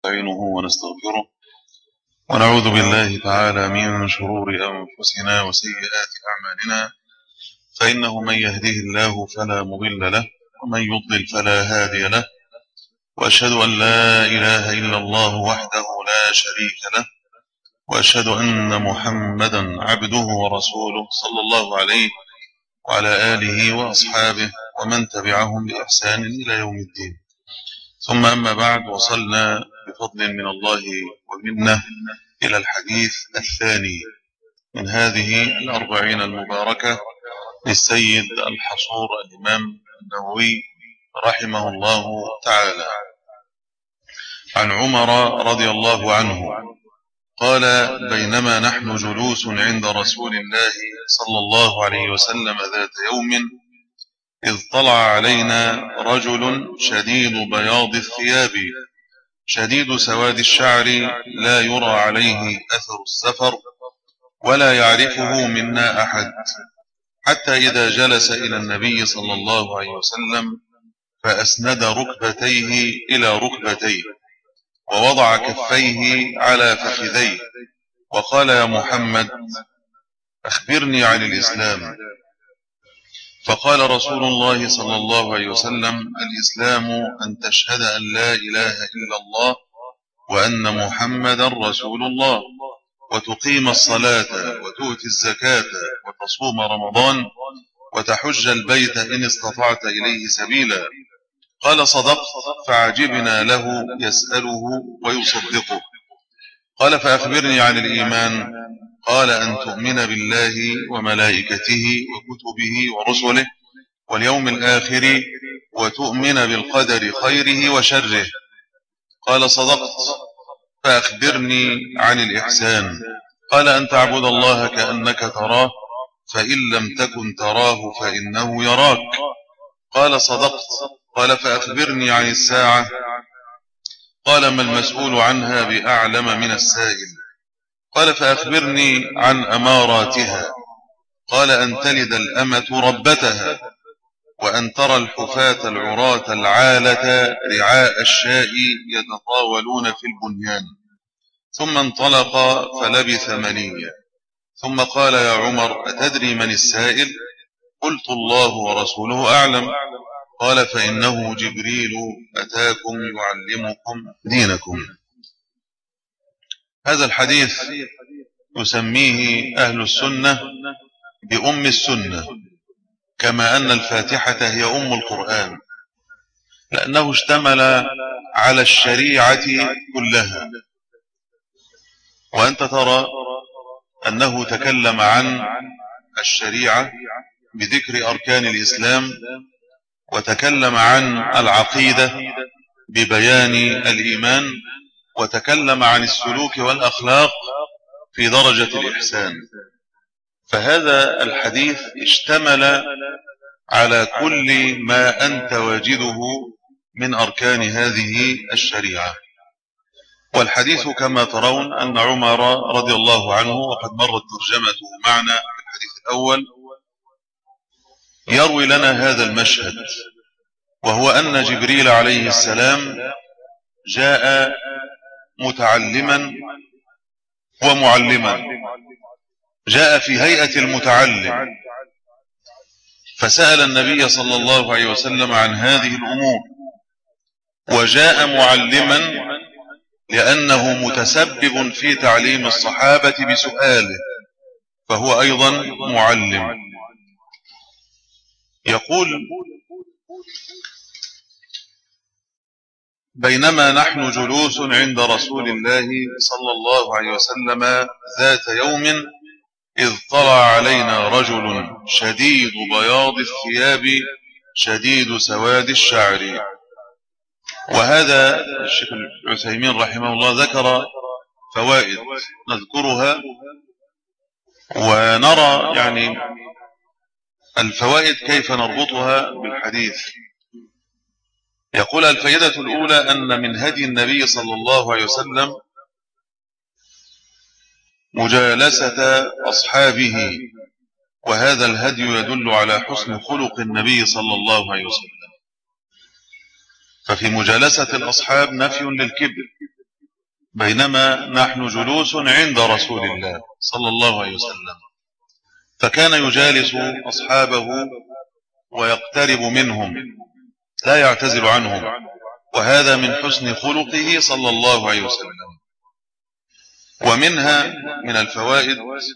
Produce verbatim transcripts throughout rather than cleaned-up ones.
ونستعينه ونستغفره ونعوذ بالله تعالى من شرور أنفسنا وسيئات أعمالنا، فإنه من يهده الله فلا مضل له ومن يضلل فلا هادي له، وأشهد أن لا إله إلا الله وحده لا شريك له، وأشهد أن محمدا عبده ورسوله صلى الله عليه وعلى آله وأصحابه ومن تبعهم بإحسان إلى يوم الدين. ثم أما بعد، وصلنا بفضل من الله ومنه إلى الحديث الثاني من هذه الأربعين المباركة للسيد الحصور الإمام النووي رحمه الله تعالى، عن عمر رضي الله عنه قال: بينما نحن جلوس عند رسول الله صلى الله عليه وسلم ذات يوم، إذ طلع علينا رجل شديد بياض الثياب شديد سواد الشعر، لا يرى عليه أثر السفر ولا يعرفه منا أحد، حتى إذا جلس إلى النبي صلى الله عليه وسلم فأسند ركبتيه إلى ركبتيه ووضع كفيه على فخذيه وقال: يا محمد، أخبرني عن الإسلام. فقال رسول الله صلى الله عليه وسلم: الإسلام أن تشهد أن لا إله إلا الله وأن محمدا رسول الله، وتقيم الصلاة وتؤتي الزكاة وتصوم رمضان وتحج البيت إن استطعت إليه سبيلا. قال: صدقت. فعجبنا له يسأله ويصدقه. قال: فأخبرني عن الإيمان. قال: أن تؤمن بالله وملائكته وكتبه ورسله واليوم الآخر وتؤمن بالقدر خيره وشره. قال: صدقت. فأخبرني عن الإحسان. قال: أن تعبد الله كأنك تراه، فإن لم تكن تراه فإنه يراك. قال: صدقت. قال: فأخبرني عن الساعة. قال: ما المسؤول عنها بأعلم من السائل. قال: فأخبرني عن أماراتها. قال: أن تلد الأمة ربتها، وأن ترى الحفاة العراة العالة رعاء الشاء يتطاولون في البنيان. ثم انطلق فلبث مليا، ثم قال: يا عمر، أتدري من السائل؟ قلت: الله ورسوله أعلم. قال: فإنه جبريل أتاكم يعلمكم دينكم. هذا الحديث يسميه أهل السنة بأم السنة، كما أن الفاتحة هي أم القرآن، لأنه اشتمل على الشريعة كلها. وأنت ترى أنه تكلم عن الشريعة بذكر أركان الإسلام، وتكلم عن العقيدة ببيان الإيمان، وتكلم عن السلوك والأخلاق في درجة الإحسان. فهذا الحديث اشتمل على كل ما أنت واجده من أركان هذه الشريعة. والحديث كما ترون أن عمر رضي الله عنه، وقد مرت ترجمته معنا في الحديث الأول، يروي لنا هذا المشهد، وهو أن جبريل عليه السلام جاء متعلما ومعلما، جاء في هيئة المتعلم، فسأل النبي صلى الله عليه وسلم عن هذه الأمور، وجاء معلما لأنه متسبب في تعليم الصحابة بسؤاله، فهو أيضا معلم. يقول: بينما نحن جلوس عند رسول الله صلى الله عليه وسلم ذات يوم، إذ طلع علينا رجل شديد بياض الثياب شديد سواد الشعر. وهذا الشيخ العثيمين رحمه الله ذكر فوائد نذكرها ونرى يعني الفوائد كيف نربطها بالحديث. يقول: الفائدة الأولى أن من هدي النبي صلى الله عليه وسلم مجالسة أصحابه، وهذا الهدي يدل على حسن خلق النبي صلى الله عليه وسلم. ففي مجالسة الأصحاب نفي للكبر، بينما نحن جلوس عند رسول الله صلى الله عليه وسلم، فكان يجالس أصحابه ويقترب منهم لا يعتزل عنهم، وهذا من حسن خلقه صلى الله عليه وسلم. ومنها من الفوائد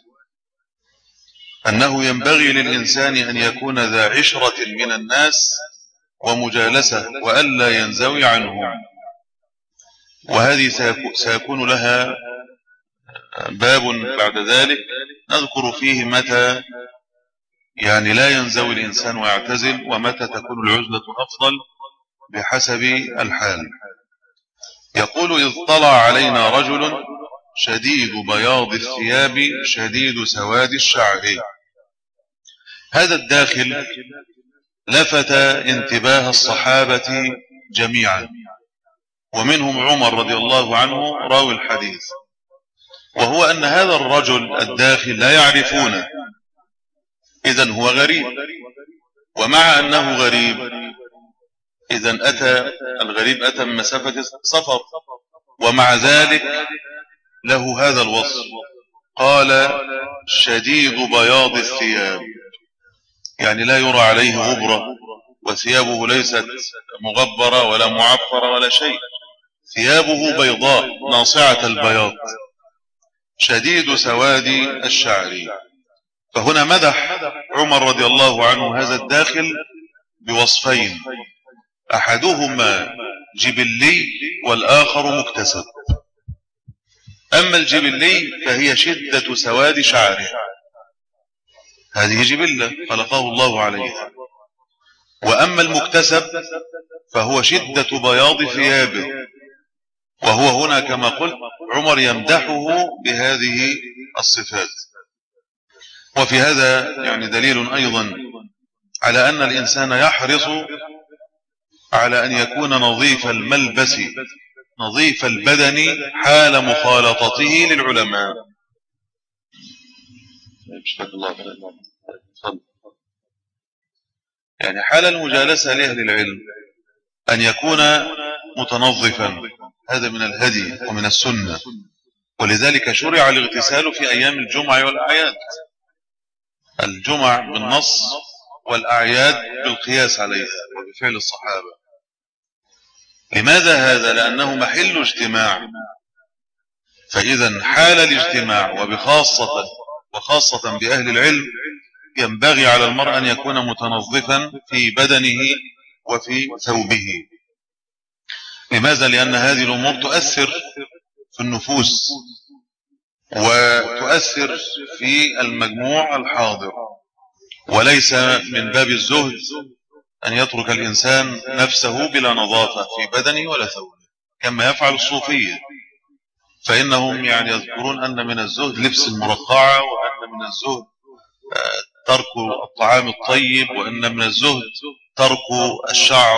أنه ينبغي للإنسان أن يكون ذا عشرة من الناس ومجالسة وألا ينزوي عنهم، وهذه سيكون لها باب بعد ذلك نذكر فيه متى يعني لا ينزوي الإنسان ويعتزل، ومتى تكون العزلة أفضل بحسب الحال. يقول: إذ طلع علينا رجل شديد بياض الثياب شديد سواد الشعر. هذا الداخل لفت انتباه الصحابة جميعا، ومنهم عمر رضي الله عنه راوي الحديث، وهو أن هذا الرجل الداخل لا يعرفونه، إذن هو غريب، ومع أنه غريب إذن أتى الغريب أتى من مسافة سفر، ومع ذلك له هذا الوصف، قال: شديد بياض الثياب، يعني لا يرى عليه غبرة، وثيابه ليست مغبرة ولا معفرة ولا شيء، ثيابه بيضاء ناصعة البياض، شديد سواد الشعر. فهنا مدح عمر رضي الله عنه هذا الداخل بوصفين، أحدهما جبلي والآخر مكتسب. أما الجبلي فهي شدة سواد شعره، هذه جبلة خلقه الله عليها، وأما المكتسب فهو شدة بياض ثيابه، وهو هنا كما قلت عمر يمدحه بهذه الصفات. وفي هذا يعني دليل أيضا على أن الإنسان يحرص على أن يكون نظيف الملبس نظيف البدن حال مخالطته للعلماء. يعني حال المجالسة لأهل العلم أن يكون متنظفا، هذا من الهدي ومن السنة، ولذلك شرع الاغتسال في أيام الجمعة والأعياد، الجمع بالنص والأعياد بالقياس عليها وبفعل الصحابة. لماذا هذا؟ لأنه محل اجتماع، فإذا حال الاجتماع وبخاصة وخاصة بأهل العلم ينبغي على المرء أن يكون متنظفا في بدنه وفي ثوبه. لماذا؟ لأن هذه الأمور تؤثر في النفوس وتؤثر في المجموع الحاضر، وليس من باب الزهد أن يترك الإنسان نفسه بلا نظافة في بدنه ولا ثوبه كما يفعل الصوفية، فإنهم يعني يذكرون أن من الزهد لبس المرقعة، وأن من الزهد ترك الطعام الطيب، وأن من الزهد ترك الشعر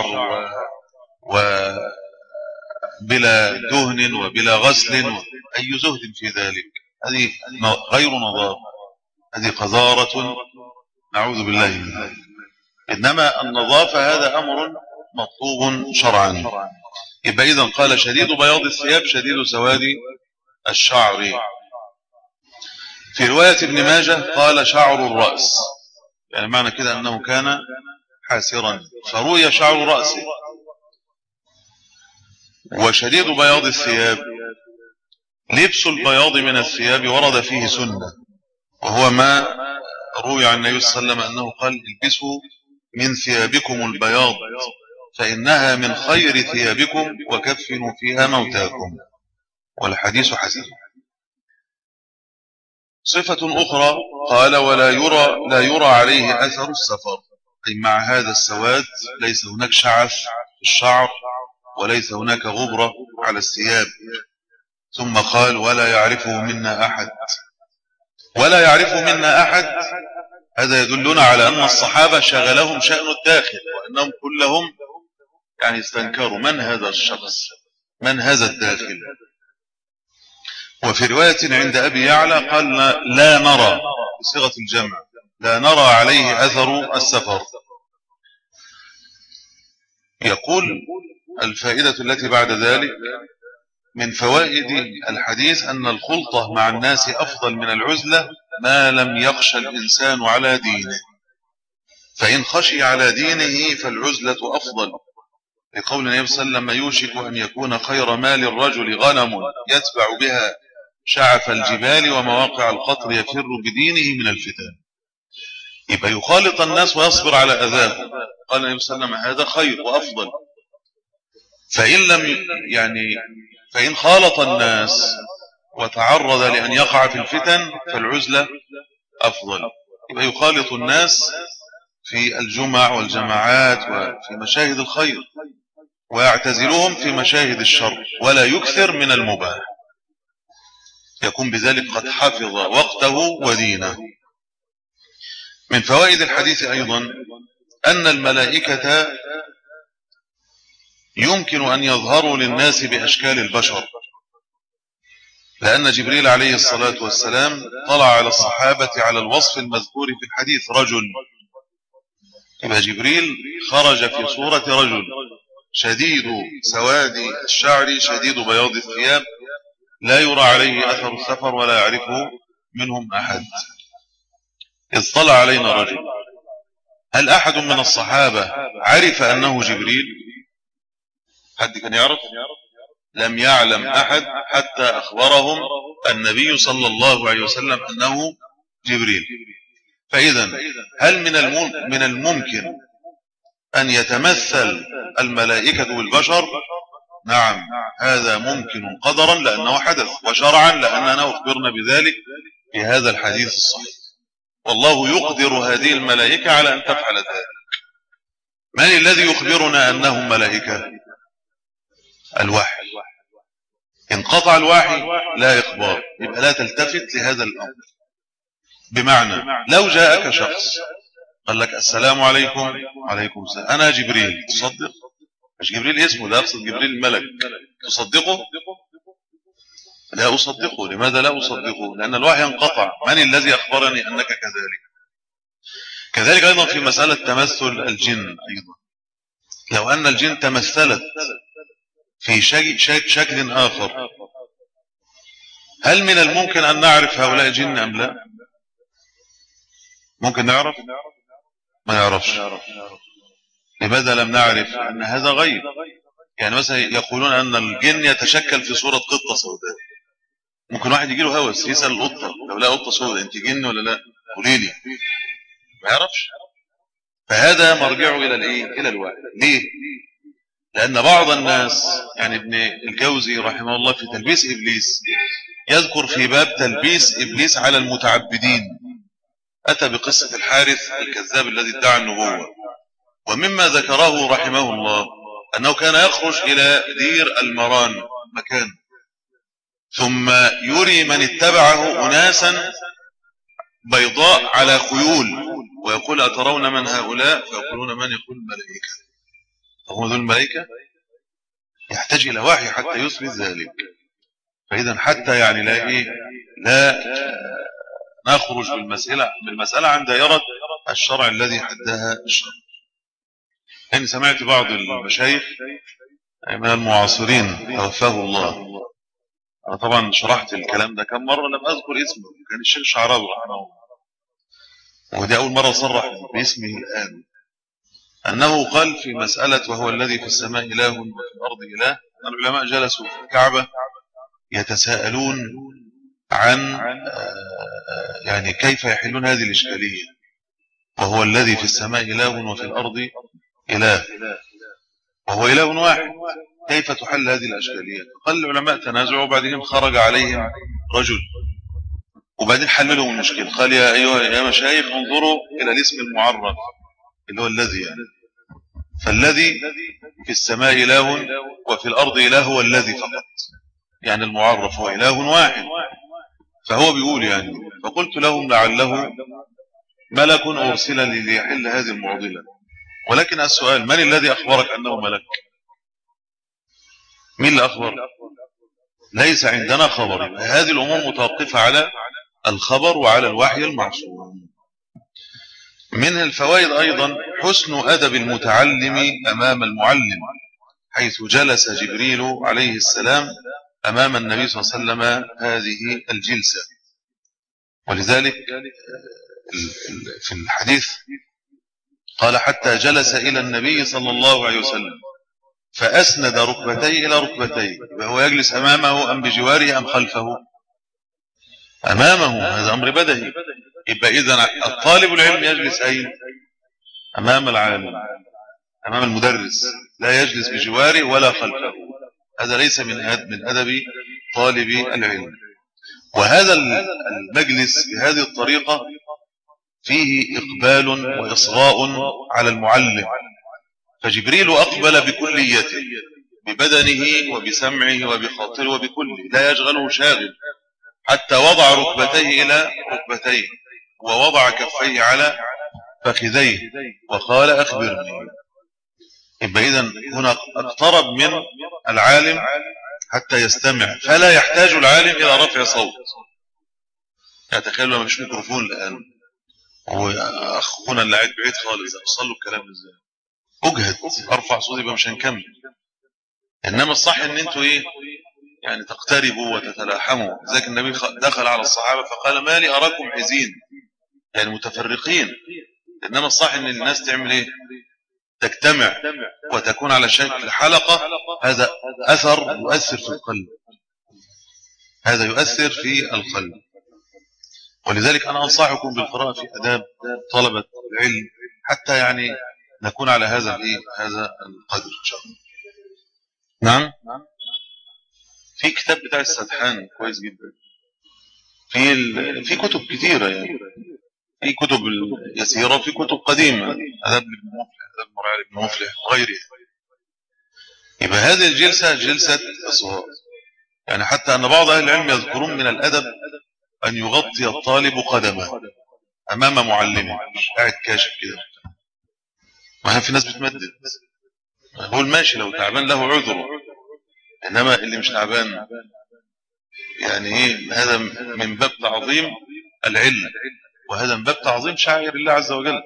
وبلا دهن وبلا غسل. أي زهد في ذلك؟ هذه غير نظافة، هذه قذارة نعوذ بالله منها. إنما النظافة هذا أمر مطلوب شرعا. يبقى إذن قال شديد بياض الثياب شديد سواد الشعر. في رواية ابن ماجه قال شعر الرأس، يعني معنى كده أنه كان حاسرا، فروي شعر رأسه. وشديد بياض الثياب، لبس البياض من الثياب ورد فيه سنة، وهو ما روي عن النبي صلى الله عليه وسلم أنه قال: البسوا من ثيابكم البياض فإنها من خير ثيابكم وكفنوا فيها موتاكم، والحديث حسن. صفة أخرى قال: ولا يرى لا يرى عليه أثر السفر، أي مع هذا السواد ليس هناك شعث في الشعر وليس هناك غبرة على الثياب. ثم قال: ولا يعرفه منا أحد. ولا يعرفه منا أحد، هذا يدلنا على أن الصحابة شغلهم شأن الداخل، وأنهم كلهم يعني استنكروا من هذا الشخص، من هذا الداخل. وفي رواية عند أبي يعلى قال: لا نرى، بصيغة الجمع، لا نرى عليه أثر السفر. يقول الفائدة التي بعد ذلك: من فوائد الحديث أن الخلطة مع الناس أفضل من العزلة ما لم يخشى الإنسان على دينه، فإن خشي على دينه فالعزلة أفضل، لقول النبي صلى الله عليه وسلم: يوشك أن يكون خير مال الرجل غنم يتبع بها شعف الجبال ومواقع القطر يفر بدينه من الفتن. يبقى يخالط الناس ويصبر على أذاهم. قال النبي صلى الله عليه وسلم: هذا خير وأفضل. فإن لم يعني فإن خالط الناس وتعرض لأن يقع في الفتن فالعزلة أفضل. يبقى يخالط الناس في الجمع والجماعات وفي مشاهد الخير، ويعتزلهم في مشاهد الشر، ولا يكثر من المباح، يكون بذلك قد حفظ وقته ودينه. من فوائد الحديث أيضا أن الملائكة يمكن أن يظهروا للناس بأشكال البشر، لأن جبريل عليه الصلاة والسلام طلع على الصحابة على الوصف المذكور في الحديث: رجل. يبقى جبريل خرج في صورة رجل شديد سواد الشعر شديد بياض الثياب، لا يرى عليه أثر السفر ولا يعرفه منهم أحد. إذ طلع علينا رجل. هل أحد من الصحابة عرف أنه جبريل؟ حد كان يعرف؟ لم يعلم أحد حتى أخبرهم النبي صلى الله عليه وسلم أنه جبريل. فإذا هل من الممكن أن يتمثل الملائكة بالبشر؟ نعم، هذا ممكن قدرا لأنه حدث، وشرعا لأننا أخبرنا بذلك في هذا الحديث الصحيح. والله يقدر هذه الملائكة على أن تفعل ذلك. من الذي يخبرنا أنهم ملائكة؟ الوحي. انقطع الوحي لا إخبار، يبقى لا تلتفت لهذا الأمر. بمعنى لو جاءك شخص قال لك: السلام عليكم. عليكم السلام، أنا جبريل، تصدق؟ مش جبريل اسمه، لا أقصد جبريل الملك. تصدقه؟ لا أصدقه. لماذا لا أصدقه؟ لأن الوحي انقطع. من الذي أخبرني أنك كذلك؟ كذلك أيضا في مسألة تمثل الجن أيضا، لو أن الجن تمثلت في شكل آخر، هل من الممكن أن نعرف هؤلاء جن أم لا؟ ممكن نعرف؟ ما نعرفش. لماذا لم نعرف؟ أن هذا غيب. يعني مثلا يقولون أن الجن يتشكل في صورة قطة سوداء. ممكن واحد يجي له هوس يسأل القطة: لو لا قطة سوداء أنت جن ولا لا؟ قولي لي. ما يعرفش. فهذا مرجعه إلى الإيه؟ إلى الوحي. ليه؟ لأن بعض الناس، يعني ابن الجوزي رحمه الله في تلبيس إبليس، يذكر في باب تلبيس إبليس على المتعبدين، أتى بقصة الحارث الكذاب الذي ادعى النبوة. ومما ذكره رحمه الله أنه كان يخرج إلى دير المران مكان، ثم يري من اتبعه أناسا بيضاء على خيول، ويقول: أترون من هؤلاء؟ فيقولون: من؟ يقول: الملائكة. هم ذو الملائكة؟ يحتاج إلى وحي حتى يثبت ذلك. فإذا حتى يعني لا إيه لا نخرج بالمسألة بالمسألة عن دائرة الشرع الذي حدها الشرع. يعني سمعت بعض المشايخ من المعاصرين توفاه الله، أنا طبعا شرحت الكلام ده كم مرة، لم أذكر اسمه، كان الشيخ شعراوي رحمه الله، ودي أول مرة صرح باسمه الآن، أنه قال في مسألة: وهو الذي في السماء إله وفي الأرض إله. العلماء جلسوا في الكعبة يتساءلون عن يعني كيف يحلون هذه الإشكالية: وهو الذي في السماء إله وفي الأرض إله، وهو إله واحد، كيف تحل هذه الإشكالية؟ قال العلماء تنازعوا، وبعدين خرج عليهم رجل وبعدين حللهم المشكلة. قال: يا أيها يا مشايخ، انظروا إلى الاسم المعرف اللي هو الذي، يعني فالذي في السماء إله وفي الأرض إله هو الذي فقط، يعني المعرف هو إله واحد. فهو بيقول يعني، فقلت لهم: لعله ملك أرسل ليحل هذه المعضلة. ولكن السؤال: من الذي أخبرك أنه ملك؟ مين اللي أخبر؟ ليس عندنا خبر. هذه الأمور متوقفة على الخبر وعلى الوحي المعصوم. من الفوائد أيضا حسن أدب المتعلم أمام المعلم، حيث جلس جبريل عليه السلام أمام النبي صلى الله عليه وسلم هذه الجلسة. ولذلك في الحديث قال حتى جلس إلى النبي صلى الله عليه وسلم فأسند ركبتيه إلى ركبتيه. وهو يجلس أمامه أم بجواره أم خلفه؟ أمامه، هذا أمر بدهي. يبقى إذن الطالب العلم يجلس أين؟ أمام العالم، أمام المدرس، لا يجلس بجواره ولا خلفه. هذا ليس من من أدب طالب العلم. وهذا المجلس بهذه الطريقة فيه إقبال وإصغاء على المعلم. فجبريل أقبل بكليته، ببدنه وبسمعه وبخاطره وبكله، لا يشغله شاغل، حتى وضع ركبتيه إلى ركبتيه ووضع كفيه على فخذيه وقال أخبرني. يبقى إذن هنا اقترب من العالم حتى يستمع، فلا يحتاج العالم إلى رفع صوت. تخيلوا ما فيش ميكروفون الآن وأخونا اللي قاعد بعيد خالص أوصل له الكلام إزاي؟ أجهد أرفع صوتي يبقى مش هنكمل. إنما الصح إن أنتوا إيه يعني تقتربوا وتتلاحموا. ذاك النبي دخل على الصحابة فقال ما لي أراكم حزين، يعني متفرقين. إنما الصح إن الناس تعمل إيه؟ تجتمع وتكون على شكل حلقة. هذا أثر يؤثر في القلب، هذا يؤثر في القلب. ولذلك أنا أنصحكم بالقراءة في آداب طلبة العلم حتى يعني نكون على هذا الإيه هذا القدر إن شاء الله. نعم، في كتاب بتاع السدحان كويس جدا. في ال... في كتب كثيرة، يعني في كتب يسيرة وفي كتب قديمة، آداب ابن مفلح، آداب مرعي ابن مفلح وغيره. يبقى هذه الجلسة جلسة إصغاء، يعني حتى أن بعض أهل العلم يذكرون من الأدب أن يغطي الطالب قدمه أمام معلمه، مش قاعد كاشف كده. ما في ناس بتمدد، بقول ماشي لو تعبان له عذره، إنما اللي مش تعبان يعني إيه؟ هذا من باب تعظيم العلم، وهذا من باب تعظيم شعائر الله عز وجل.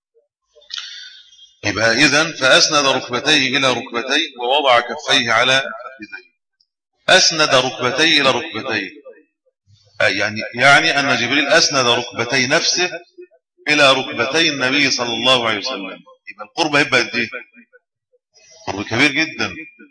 يبقى إذن فأسند ركبتيه إلى ركبتيه ووضع كفيه على فخذيه. أسند ركبتيه إلى ركبتيه يعني يعني أن جبريل أسند ركبتي نفسه إلى ركبتي النبي صلى الله عليه وسلم. يبقى القرب هيبقى قد إيه؟ قرب كبير جدا.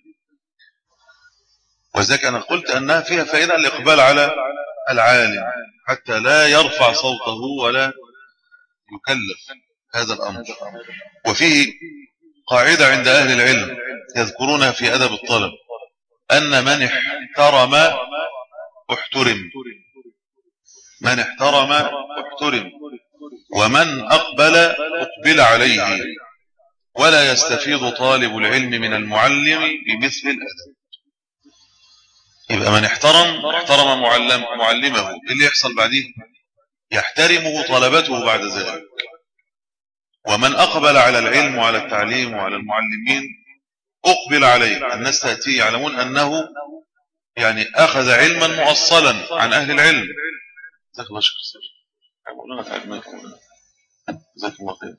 وذلك أنا قلت أنها فيها فائدة الإقبال على العالم حتى لا يرفع صوته ولا يكلف هذا الأمر. وفيه قاعدة عند أهل العلم يذكرونها في أدب الطلب، أن من احترم احترم، من احترم احترم، ومن أقبل أقبل عليه، ولا يستفيض طالب العلم من المعلم بمثل الأدب. يبقى من احترم احترم معلم معلمه، اللي يحصل بعديه يحترمه طلبته بعد ذلك. ومن أقبل على العلم وعلى التعليم وعلى المعلمين أقبل عليه، الناس تأتي يعلمون أنه يعني أخذ علما مؤصلا عن أهل العلم. جزاك الله خير. جزاك الله خير.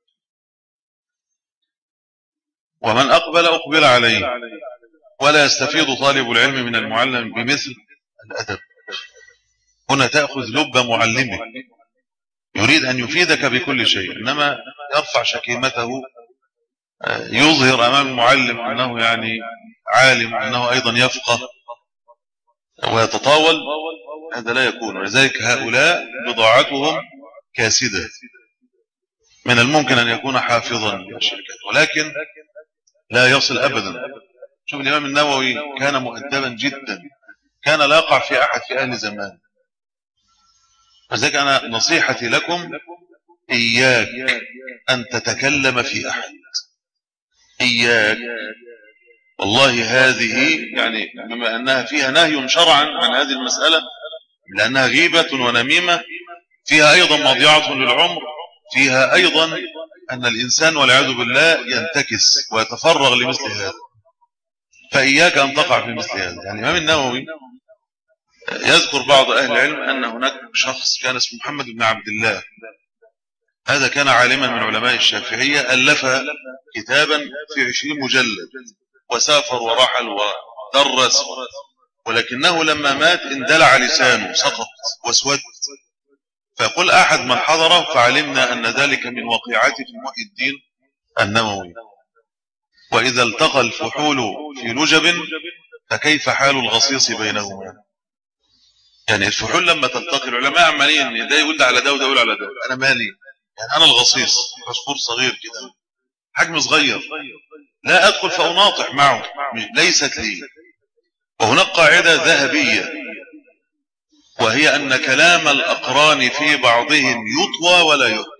ومن أقبل أقبل عليه، ولا يستفيض طالب العلم من المعلم بمثل الأدب. هنا تأخذ لب معلمك يريد أن يفيدك بكل شيء، إنما يرفع شكيمته، يظهر أمام المعلم أنه يعني عالم، أنه أيضا يفقه ويتطاول. هذا لا يكون. ولذلك هؤلاء بضاعتهم كاسدة. من الممكن أن يكون حافظا للشركات ولكن لا يصل أبدا. شوف الإمام النووي كان مؤدبا جدا، كان لا يقع في أحد في أهل زمان. فذلك أنا نصيحتي لكم إياك أن تتكلم في أحد، إياك. والله هذه يعني بما أنها فيها نهي شرعا عن هذه المسألة، لأنها غيبة ونميمة، فيها أيضا مضيعة للعمر، فيها أيضا أن الإنسان والعياذ بالله ينتكس ويتفرغ لمثل هذا. فإياك أن تقع في مثل هذا. يعني الإمام النووي يذكر بعض أهل العلم أن هناك شخص كان اسمه محمد بن عبد الله، هذا كان عالما من علماء الشافعية، ألف كتابا في عشرين مجلد، وسافر ورحل ودرس ولكنه لما مات اندلع لسانه سقط واسود. فيقول أحد من حضره فعلمنا أن ذلك من وقيعته في محي الدين النووي. وإذا التقى الفحول في لجب فكيف حال الغصيص بينهما؟ يعني الفحول لما تلتقي العلماء عمالين ده يقول ده على ده وده يقول على ده، أنا مالي؟ يعني أنا الغصيص عصفور صغير كده حجم صغير لا أدخل فأناطح معه، ليست لي. وهناك قاعدة ذهبية وهي أن كلام الأقران في بعضهم يطوى ولا يحكى.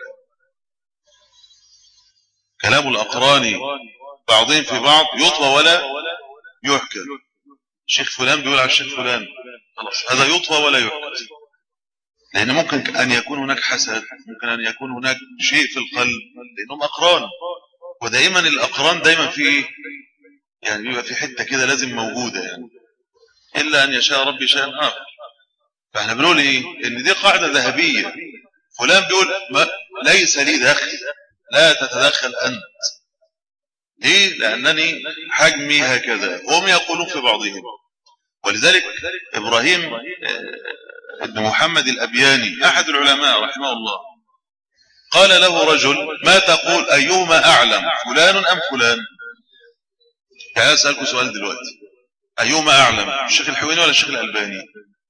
كلام الأقران بعضهم في بعض يطوى ولا يحكى. الشيخ فلان بيقول على الشيخ فلان، خلاص هذا يطوى ولا يحكى، لأن ممكن أن يكون هناك حسد، ممكن أن يكون هناك شيء في القلب، لأنهم أقران. ودائما الأقران دائما في إيه؟ يعني بيبقى في حتة كده لازم موجودة، يعني إلا أن يشاء ربي شيئا آخر. فاحنا بنقول إيه؟ إن دي قاعدة ذهبية. فلان بيقول ما ليس لي دخل، لا تتدخل أنت. ليه؟ لأنني حجمي هكذا، وهم يقولون في بعضهم. ولذلك إبراهيم ابن محمد الأبياني أحد العلماء رحمه الله قال له رجل ما تقول أيهما أعلم فلان أم فلان؟ يعني أسألكم سؤال دلوقتي، أيهما أعلم الشيخ الحويني ولا الشيخ الألباني؟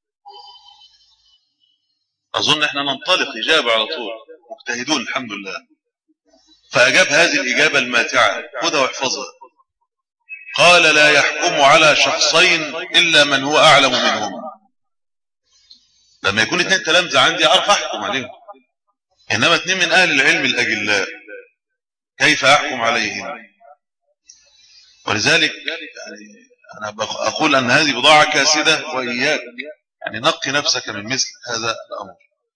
أظن إحنا ننطلق إجابة على طول، مجتهدون الحمد لله. فأجاب هذه الإجابة الماتعة، خذها واحفظها. قال لا يحكم على شخصين إلا من هو أعلم منهم. لما يكون اثنين تلامذة عندي أعرف أحكم عليهم، إنما اثنين من أهل العلم الأجلاء كيف أحكم عليهم؟ ولذلك يعني أنا أقول أن هذه بضاعة كاسدة، وإياك يعني نقي نفسك من مثل هذا الأمر.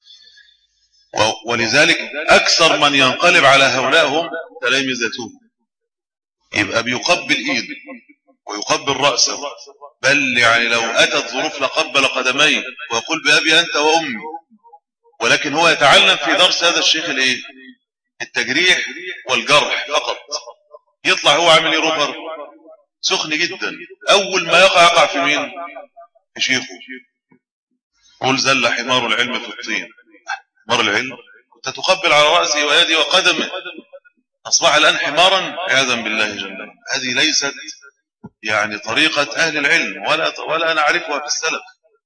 ولذلك أكثر من ينقلب على هؤلاء هم تلامذتهم، يبقى بيقبل إيد ويقبل رأسه، بل يعني لو أتت ظروف لقبل قدميه ويقول بأبي أنت وأمي. ولكن هو يتعلم في درس هذا الشيخ الإيه؟ التجريح والجرح فقط. يطلع هو عامل إيه؟ روبر سخن جدا، أول ما يقع يقع في مين؟ في شيخه. قل زل حمار العلم في الطين. حمار العلم كنت تقبل على رأسه ويدي وقدمه، أصبح الآن حمارا عياذا بالله جل وعلا. هذه ليست يعني طريقة أهل العلم، ولا ولا نعرفها في السلف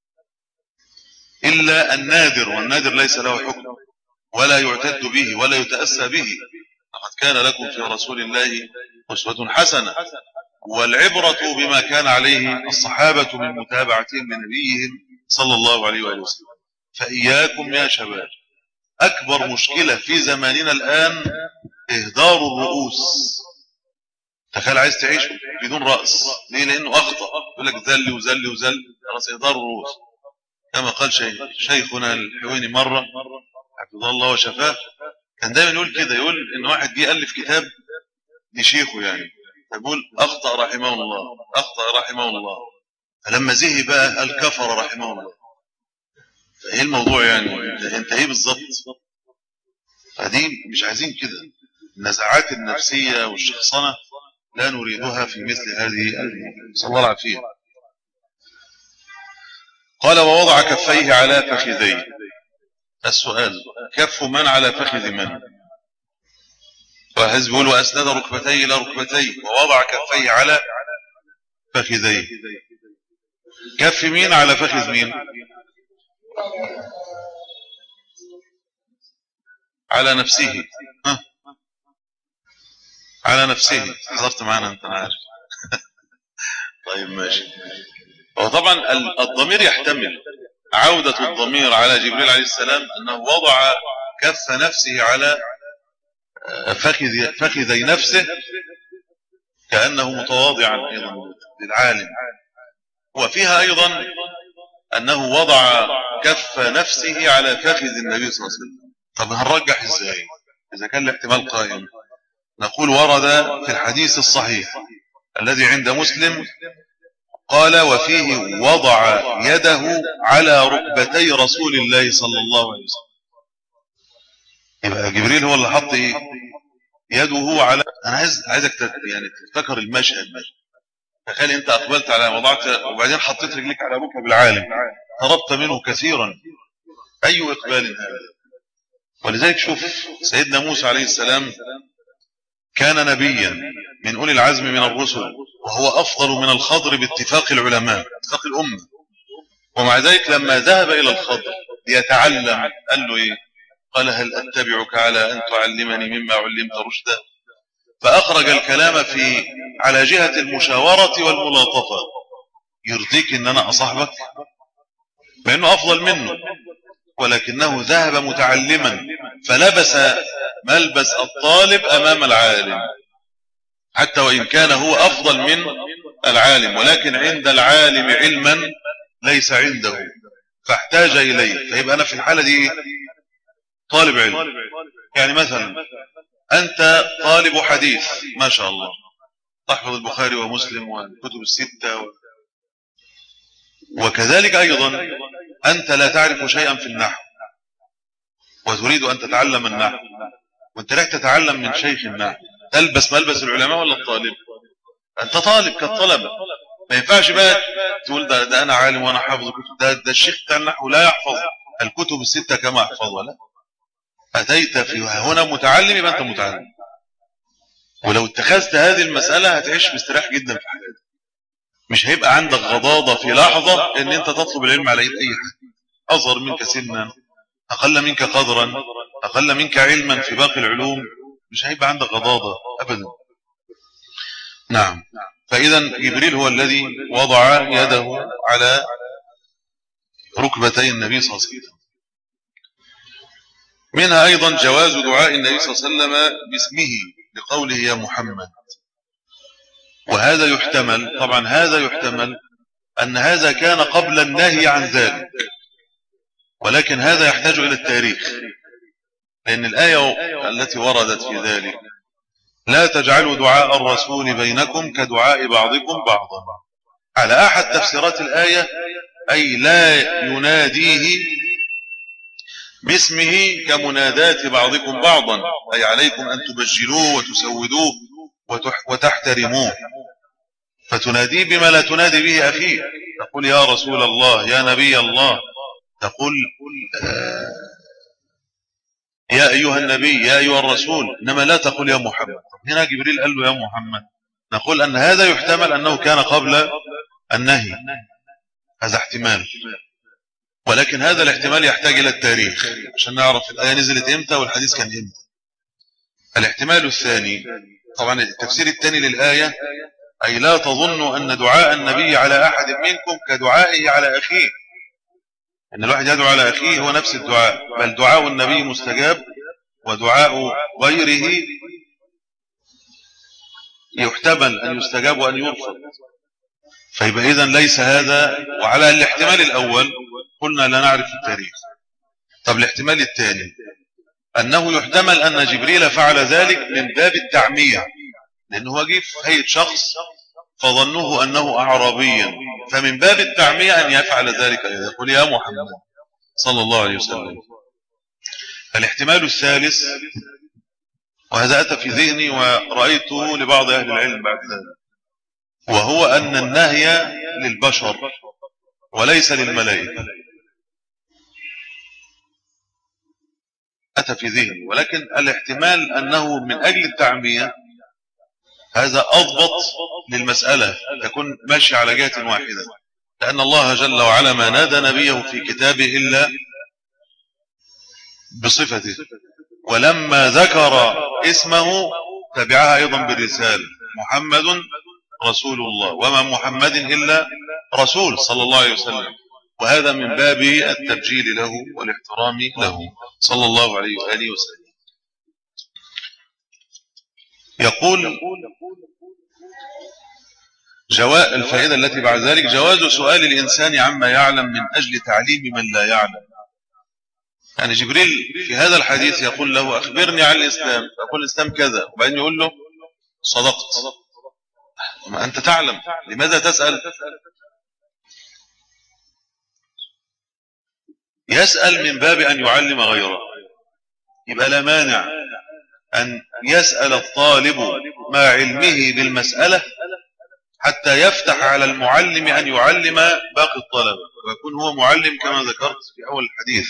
إلا النادر، والنادر ليس له حكم ولا يعتد به ولا يتأسى به. لقد كان لكم في رسول الله أسوة حسنة، والعبرة بما كان عليه الصحابة من متابعتهم لنبيهم صلى الله عليه وآله وسلم. فإياكم يا شباب، أكبر مشكلة في زماننا الآن إهدار الرؤوس. تخيل عايز تعيش بدون رأس، ليه؟ لأنه أخطأ، يقول لك ذل وذل وذل، خلاص إهدار الرؤوس. كما قال شيخ شيخنا الحويني مرة حفظه الله وشفاه، كان دايما يقول كده، يقول إن واحد جه ألف كتاب لشيخه، يعني يقول أخطأ رحمه الله، أخطأ رحمه الله. فلما زهي بقى الكفر رحمه الله. فإيه الموضوع يعني؟ أنت إيه بالظبط؟ فدي مش عايزين كده. النزعات النفسية والشخصنة لا نريدها في مثل هذه الأمور. صلى الله العافية. قال ووضع كفيه على فخذيه. السؤال كف من على فخذ من؟ وحزب يقول وأسند ركبتيه إلى ركبتيه ووضع كفيه على فخذيه. كف مين على فخذ مين؟ على نفسه. ها؟ على نفسه. حضرت معنا أنت، أنا عارف. طيب ماشي. وطبعا الضمير يحتمل عودة الضمير على جبريل عليه السلام أنه وضع كف نفسه على فخذ فخذي نفسه كأنه متواضعا أيضا للعالم. وفيها أيضا أنه وضع كف نفسه على فخذ النبي صلى الله عليه وسلم. طب هنرجح إزاي إذا كان الاحتمال قائم؟ نقول ورد في الحديث الصحيح الذي عند مسلم قال وفيه وضع يده على ركبتي رسول الله صلى الله عليه وسلم. يبقى جبريل هو اللي حط ايه؟ يده على. انا عايز عايزك يعني تفتكر المشهد ده. تخيل أنت أقبلت على وضعت وبعدين حطيت رجلك على ركب العالم، هربت منه كثيرا، أي إقبال هذا؟ ولذلك شوف سيدنا موسى عليه السلام كان نبيا من أولي العزم من الرسل، وهو أفضل من الخضر باتفاق العلماء اتفاق الأمة، ومع ذلك لما ذهب إلى الخضر ليتعلم قال له إيه؟ قال هل أتبعك على أن تعلمني مما علمت رشدا؟ فأخرج الكلام في على جهة المشاورة والملاطفة. يرضيك أن أنا أصاحبك بأنه أفضل منه، ولكنه ذهب متعلما فلبس ملبس الطالب أمام العالم، حتى وإن كان هو أفضل من العالم، ولكن عند العالم علما ليس عنده فاحتاج إليه. فيبقى أنا في الحالة دي طالب علم. يعني مثلا أنت طالب حديث ما شاء الله، تحفظ البخاري ومسلم والكتب الستة، وكذلك أيضا أنت لا تعرف شيئا في النحو وتريد أن تتعلم النحو، وانت رايح تتعلم من شيخ النحو، تلبس ملبس العلماء ولا الطالب؟ أنت طالب كالطلبة. ما ينفعش بقى تقول ده, ده أنا عالم وأنا حافظ كتب، ده, ده الشيخ بتاع النحو لا يحفظ الكتب الستة كما أحفظها. لا، أتيت في هنا متعلم يبقى أنت متعلم. ولو اتخذت هذه المسألة هتعيش مستريح جدا في حياتك، مش هيبقى عندك غضاضة في لحظة ان انت تطلب العلم على ايد اي حد اصغر منك سنا، اقل منك قدرا، اقل منك علما في باقي العلوم، مش هيبقى عندك غضاضة ابدا. نعم. فاذا جبريل هو الذي وضع يده على ركبتي النبي صلى الله عليه وسلم. منها ايضا جواز دعاء النبي صلى الله عليه وسلم باسمه لقوله يا محمد، وهذا يحتمل، طبعا هذا يحتمل أن هذا كان قبل النهي عن ذلك، ولكن هذا يحتاج إلى التاريخ، لأن الآية التي وردت في ذلك لا تجعلوا دعاء الرسول بينكم كدعاء بعضكم بعضا، على أحد تفسيرات الآية أي لا يناديه باسمه كمنادات بعضكم بعضا، أي عليكم أن تبجلوه وتسودوه وتحترموه، فتناديه بما لا تنادي به أخيه، تقول يا رسول الله، يا نبي الله، تقول آه يا أيها النبي، يا أيها الرسول، إنما لا تقول يا محمد. هنا جبريل قال له يا محمد، نقول أن هذا يحتمل أنه كان قبل النهي، هذا احتمال، ولكن هذا الاحتمال يحتاج إلى التاريخ عشان نعرف الآية نزلت إمتى والحديث كان إمتى. الاحتمال الثاني، طبعا التفسير الثاني للآية أي لا تظنوا أن دعاء النبي على أحد منكم كدعائه على أخيه، أن الواحد يدعو على أخيه هو نفس الدعاء، بل دعاء النبي مستجاب ودعاء غيره يحتمل أن يستجاب وأن يرفض. فيبقى إذن ليس هذا، وعلى الاحتمال الأول قلنا لا نعرف التاريخ. طب الاحتمال الثاني أنه يحتمل أن جبريل فعل ذلك من باب التعمية، لأنه هو جه في هيئة شخص فظنوه أنه أعرابيا، فمن باب التعمية أن يفعل ذلك، يقول يا محمد صلى الله عليه وسلم. الاحتمال الثالث، وهذا أتى في ذهني ورأيته لبعض أهل العلم بعد ذلك، وهو أن النهي للبشر وليس للملائكة، أتى في ذهني، ولكن الاحتمال أنه من أجل التعمية هذا أضبط للمسألة، تكون ماشي على جهة واحدة، لأن الله جل وعلا ما نادى نبيه في كتابه إلا بصفته، ولما ذكر اسمه تبعها أيضا بالرسالة، محمد رسول الله، وما محمد إلا رسول صلى الله عليه وسلم، وهذا من باب التبجيل له والاحترام له صلى الله عليه وآله وسلم. يقول جواء الفائدة التي بعد ذلك جواز سؤال الإنسان عما يعلم من أجل تعليم من لا يعلم. يعني جبريل في هذا الحديث يقول له أخبرني عن الإسلام، يقول الإسلام كذا، وبعدين يقول له صدقت، ما أنت تعلم لماذا تسأل؟ يسأل من باب أن يعلم غيره، يبقى لا مانع أن يسأل الطالب مع علمه بالمسألة حتى يفتح على المعلم أن يعلم باقي الطلبة ويكون هو معلم كما ذكرت في أول الحديث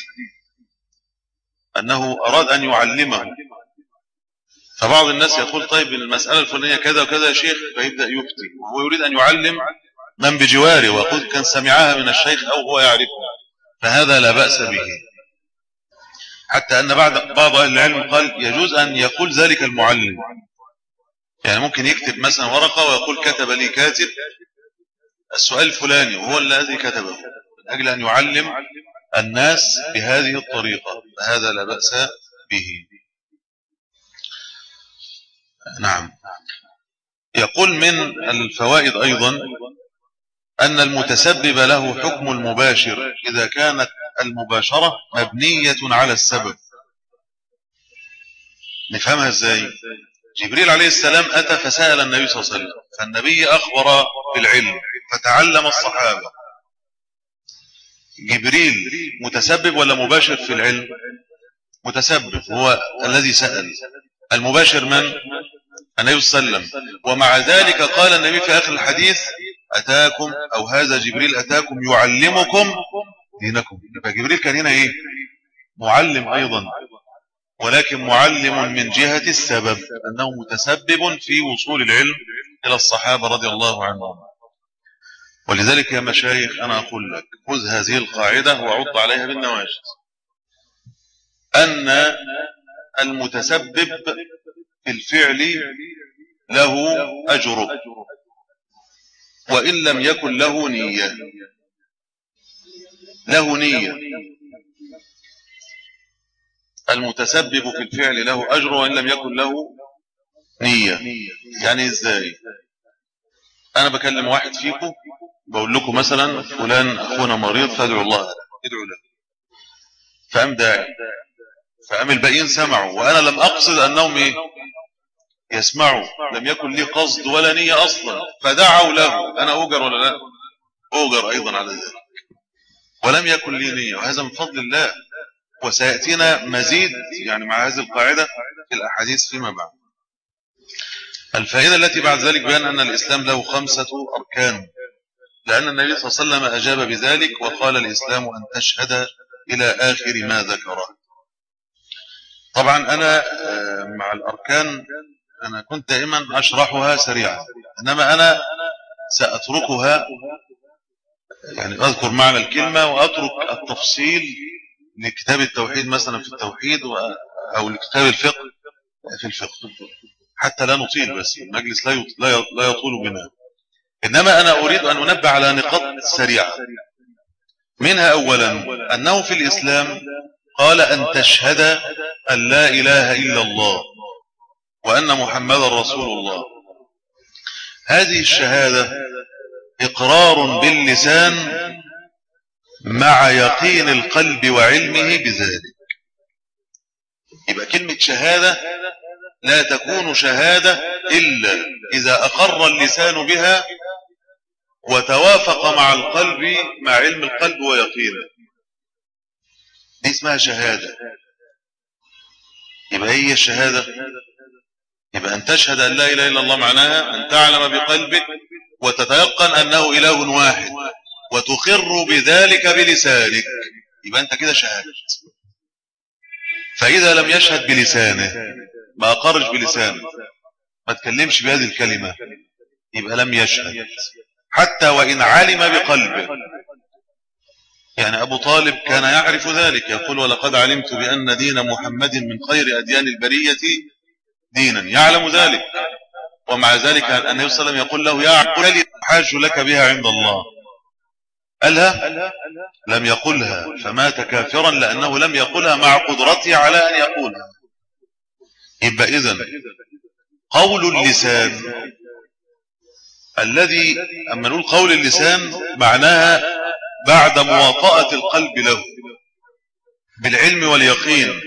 أنه أراد أن يعلمه. فبعض الناس يقول طيب المسألة الفلانية كذا وكذا يا شيخ، فيبدأ يفتي وهو يريد أن يعلم من بجواره ويقول كان سمعها من الشيخ أو هو يعرفها، فهذا لا بأس به. حتى أن بعض بعض أهل العلم قال يجوز أن يقول ذلك المعلم، يعني ممكن يكتب مثلا ورقة ويقول كتب لي كاتب السؤال الفلاني وهو الذي كتبه من أجل أن يعلم الناس بهذه الطريقة، فهذا لا بأس به. نعم. يقول من الفوائد أيضا أن المتسبب له حكم المباشر إذا كانت المباشرة مبنية على السبب. نفهمها ازاي؟ جبريل عليه السلام أتى فسأل النبي صلى الله عليه وسلم، فالنبي أخبر بالعلم فتعلم الصحابة. جبريل متسبب ولا مباشر في العلم؟ متسبب، هو الذي سأل. المباشر من؟ النبي صلى الله عليه وسلم. ومع ذلك قال النبي في آخر الحديث أتاكم أو هذا جبريل أتاكم يعلمكم دينكم. فجبريل كان هنا إيه؟ معلم أيضا، ولكن معلم من جهة السبب، أنه متسبب في وصول العلم إلى الصحابة رضي الله عنهم. ولذلك يا مشايخ أنا أقول لك خذ هذه القاعدة وعض عليها بالنواجذ، أن المتسبب في الفعل له أجر وإن لم يكن له نية. له نية، المتسبب في الفعل له أجر وإن لم يكن له نية. يعني إزاي؟ أنا بكلم واحد فيكم بقول لكم مثلا فلان أخونا مريض فادعوا الله ادعوا له، فأم داعي، فأم الباقيين سمعوا وأنا لم أقصد أنهم إيه؟ يسمعوا، لم يكن لي قصد ولا نية أصلا، فدعوا له، أنا أوجر ولا لا؟ أوجر أيضا على ذلك، ولم يكن لي نية، وهذا من فضل الله. وسيأتينا مزيد يعني مع هذه القاعدة في الأحاديث فيما بعد. الفائدة التي بعد ذلك بيان أن الإسلام له خمسة أركان، لأن النبي صلى الله عليه وسلم أجاب بذلك وقال الإسلام أن تشهد إلى آخر ما ذكره. طبعا أنا مع الأركان أنا كنت دائما أشرحها سريعا، إنما أنا سأتركها، يعني أذكر معنى الكلمة وأترك التفصيل لكتاب التوحيد مثلا في التوحيد أو لكتاب الفقه في الفقه، حتى لا نطيل، بس المجلس لا يطول بنا. إنما أنا أريد أن أنبه على نقاط سريعة. منها أولا أنه في الإسلام قال أن تشهد أن لا إله إلا الله وأن محمد رسول الله. هذه الشهادة إقرار باللسان مع يقين القلب وعلمه بذلك. يبقى كلمة شهادة لا تكون شهادة إلا إذا أقر اللسان بها وتوافق مع القلب، مع علم القلب ويقينه، دي اسمها شهادة. يبقى هي الشهادة، يبقى أن تشهد أن لا إله إلا الله معناها أن تعلم بقلبك وتتيقن أنه إله واحد وتقر بذلك بلسانك، يبقى أنت كده شهادة. فإذا لم يشهد بلسانه، ما أقرش بلسانه، ما تكلمش بهذه الكلمة، يبقى لم يشهد حتى وإن علم بقلبه. يعني أبو طالب كان يعرف ذلك، يقول ولقد علمت بأن دين محمد من خير أديان البرية دينا، يعلم ذلك، ومع ذلك النبي صلى الله عليه وسلم يقول له يا عقل حاج لك بها عند الله. قالها؟ لم يقلها، فمات كافرا لأنه لم يقلها مع قدرته على أن يقولها. يبقى إذن قول اللسان الذي، أما نقول قول اللسان معناها بعد مواطأة القلب له بالعلم واليقين،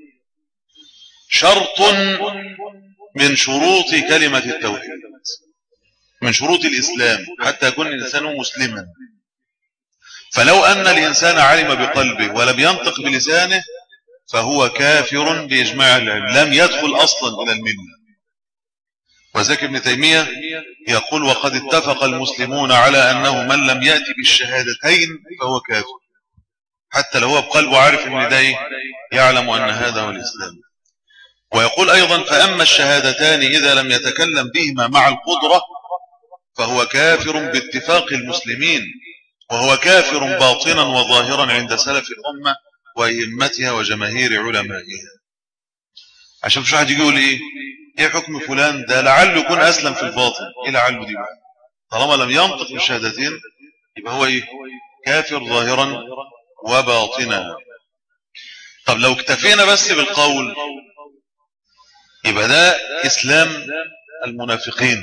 شرط من شروط كلمة التوحيد، من شروط الإسلام حتى يكون الإنسان مسلما. فلو أن الإنسان علم بقلبه ولم ينطق بلسانه فهو كافر بإجماع العلم، لم يدخل أصلا إلى الملة. وذاك ابن تيمية يقول وقد اتفق المسلمون على أنه من لم يأتي بالشهادتين فهو كافر، حتى لو هو بقلبه عارف ان ده يعلم أن هذا هو الإسلام. ويقول أيضا فأما الشهادتان إذا لم يتكلم بهما مع القدرة فهو كافر باتفاق المسلمين، وهو كافر باطنا وظاهرا عند سلف الأمة وأئمتها وجماهير علمائها. عشان مش واحد يقول ايه ايه حكم فلان ده لعله يكون أسلم في الباطن، ايه لعله دي بقى؟ طالما لم ينطق بالشهادتين يبقى هو ايه كافر ظاهرا وباطنا. طب لو اكتفينا بس بالقول يبقى ده إسلام المنافقين.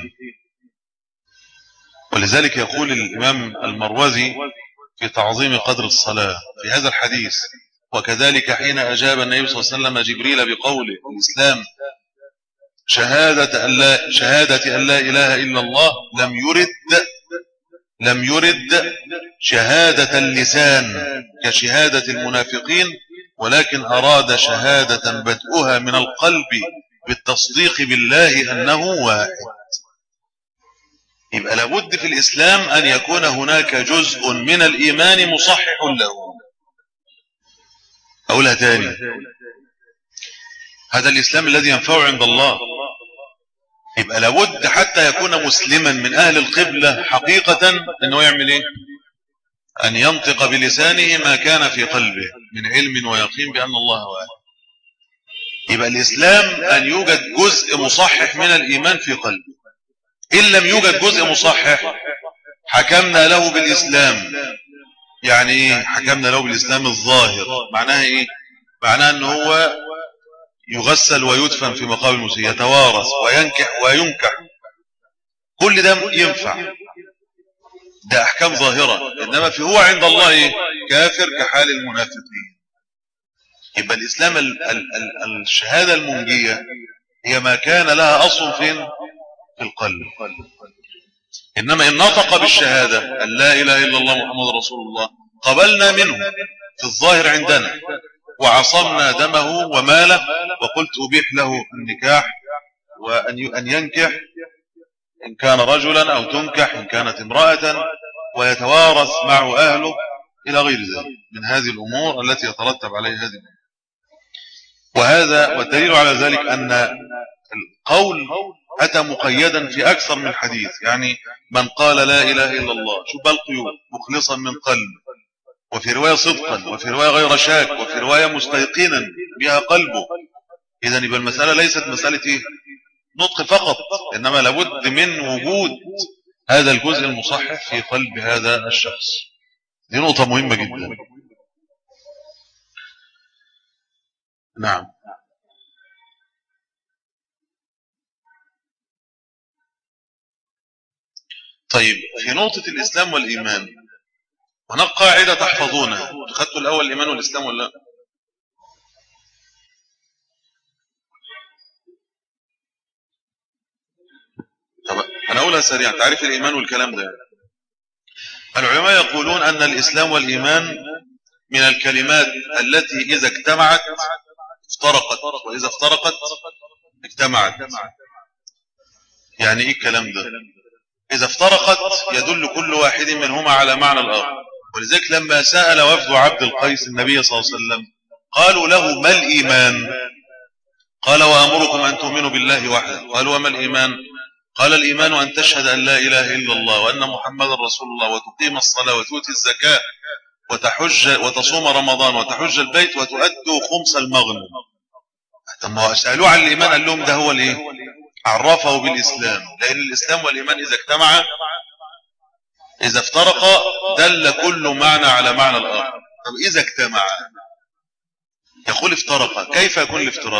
ولذلك يقول الإمام المروزي في تعظيم قدر الصلاة في هذا الحديث وكذلك حين أجاب النبي صلى الله عليه وسلم جبريل بقوله الإسلام شهادة أن لا, شهادة أن لا إله إلا الله لم يرد لم يرد شهادة اللسان كشهادة المنافقين، ولكن أراد شهادة بدءها من القلب بالتصديق بالله أنه واحد. يبقى لابد في الإسلام أن يكون هناك جزء من الإيمان مصحح له. أقولها تاني، هذا الإسلام الذي ينفع عند الله. يبقى لابد حتى يكون مسلما من أهل القبلة حقيقة أنه يعمل إيه؟ أن ينطق بلسانه ما كان في قلبه من علم ويقين بأن الله واحد. يبقى الإسلام أن يوجد جزء مصحح من الإيمان في قلبه. إن لم يوجد جزء مصحح حكمنا له بالإسلام. يعني إيه حكمنا له بالإسلام الظاهر؟ معناها إيه؟ معناها أنه هو يغسل ويدفن في مقام المسلم، يتوارث وينكح وينكح، كل ده ينفع، ده أحكام ظاهرة. إنما في هو عند الله إيه؟ كافر كحال المنافقين. يبقى الإسلام ال ال ال الشهادة المنجية هي ما كان لها أصل فين؟ في القلب. إنما إن نطق بالشهادة أن لا إله إلا الله محمد رسول الله قبلنا منه في الظاهر عندنا وعصمنا دمه وماله، وقلت أبيح له النكاح وأن ينكح إن كان رجلا أو تنكح إن كانت امرأة، ويتوارث معه أهله إلى غير ذلك من هذه الأمور التي يترتب عليها هذه الأمور. وهذا والدليل على ذلك أن القول أتى مقيدا في أكثر من حديث. يعني من قال لا إله إلا الله، شو بالقيود، مخلصا من قلب، وفي رواية صدقا، وفي رواية غير شاك، وفي رواية مستيقنا بها قلبه. إذن يبقى المسألة ليست مسألة إيه؟ نطق فقط، إنما لابد من وجود هذا الجزء المصحح في قلب هذا الشخص. دي نقطة مهمة جدا. نعم. طيب في نقطة الإسلام والإيمان هناك قاعدة تحفظونها. خدتوا الأول الإيمان والإسلام ولا لا؟ طب أنا أقولها سريعا، تعريف الإيمان والكلام ده. العلماء يقولون أن الإسلام والإيمان من الكلمات التي إذا اجتمعت افترقت، وإذا افترقت اجتمعت. يعني إيه الكلام ده؟ إذا افترقت يدل كل واحد منهما على معنى الآخر. ولذلك لما سأل وفد عبد القيس النبي صلى الله عليه وسلم قالوا له ما الإيمان؟ قال وأمركم أن تؤمنوا بالله وحده. قالوا وما الإيمان؟ قال الإيمان أن تشهد أن لا إله إلا الله وأن محمد رسول الله وتقيم الصلاة وتؤتي الزكاة وتحج وتصوم رمضان وتحج البيت وتؤدوا خمس المغنم. ثم سألوه عن الإيمان قال لهم ده هو الإيه؟ عرفه بالإسلام، لأن الإسلام والإيمان إذا اجتمعا إذا افترقا دل كل معنى على معنى الآخر. طب إذا اجتمعا يقول افترقا، كيف يكون الافتراق؟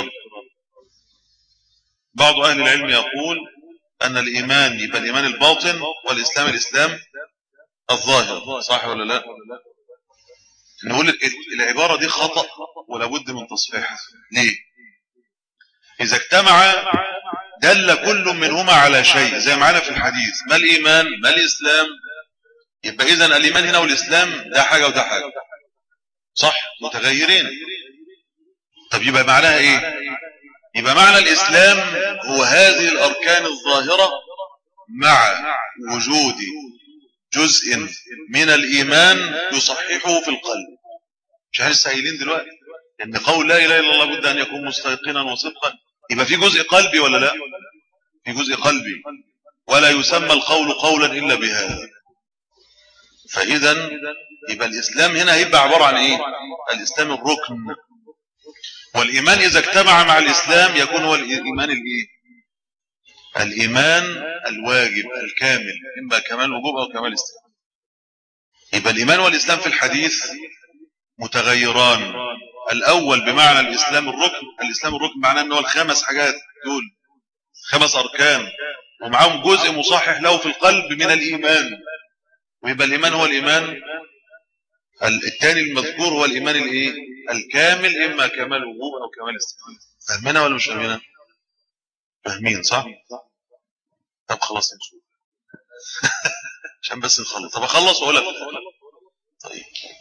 بعض أهل العلم يقول أن الإيمان يبقى الإيمان الباطن والإسلام الإسلام الظاهر. صح ولا لا؟ نقول العبارة دي خطأ ولا بد من تصحيحها. ليه؟ إذا اجتمع دل كل منهما على شيء زي معنا في الحديث ما الإيمان ما الإسلام. يبقى إذن الإيمان هنا والإسلام ده حاجة وده حاجة، صح؟ متغيرين. طب يبقى معناها إيه؟ يبقى معنى الإسلام هو هذه الأركان الظاهرة مع وجود جزء من الإيمان يصححه في القلب. مش احنا لسه قايلين دلوقتي ان قول لا اله الا الله بد ان يكون مستيقنا وصدقا، يبقى في جزء قلبي ولا لا؟ في جزء قلبي، ولا يسمى القول قولا الا بهذا. فاذا يبقى الاسلام هنا هيبقى عباره عن ايه؟ الاسلام الركن، والايمان اذا اجتمع مع الاسلام يكون هو الايمان الايه؟ الايمان الواجب الكامل، اما كمال وجوب او كمال استحباب. يبقى الايمان والاسلام في الحديث متغيران. الاول بمعنى الاسلام الركن، الاسلام الركن معناه ان هو الخمس حاجات دول خمس اركان ومعاهم جزء مصحح له في القلب من الايمان، ويبقى الايمان هو الايمان الثاني المذكور هو الايمان الايه؟ الكامل، اما كمال وجوب او كمال استحباب. فاهمينها ولا مش فاهمينها؟ فاهمين صح؟ طب خلاص نشوف عشان بس نخلص. طب اخلص واقول لك. طيب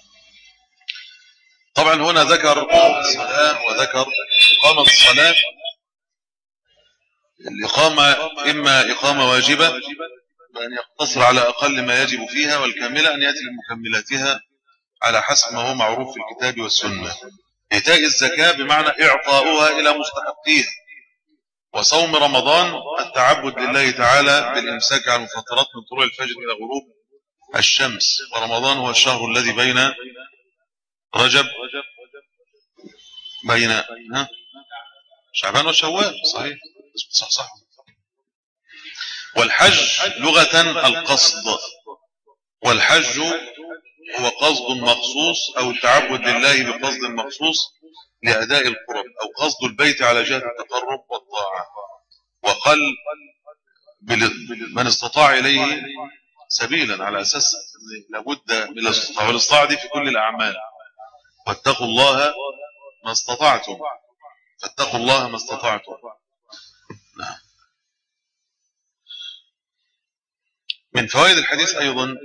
طبعا هنا ذكر الصلاة وذكر إقامة الصلاة. الإقامة إما إقامة واجبة بأن يقتصر على أقل ما يجب فيها، والكاملة أن يأتي بمكملاتها على حسب ما هو معروف في الكتاب والسنة. إيتاء الزكاة بمعنى إعطاؤها إلى مستحقيها. وصوم رمضان التعبد لله تعالى بالإمساك عن المفطرات من طلوع الفجر إلى غروب الشمس. ورمضان هو الشهر الذي بين رجب بين ها شعبان وشوال، صحيح صح صح. والحج لغة القصد، والحج هو قصد مخصوص أو التعبد لله بقصد مخصوص لأداء القرب، أو قصد البيت على جهة التقرب والطاعة. وقل من استطاع إليه سبيلا، على أساس لابد من الاستطاعة، والاستطاعة دي في كل الأعمال. واتقوا الله ما استطعتم، فاتقوا الله ما استطعتم. نعم. من فوائد الحديث أيضا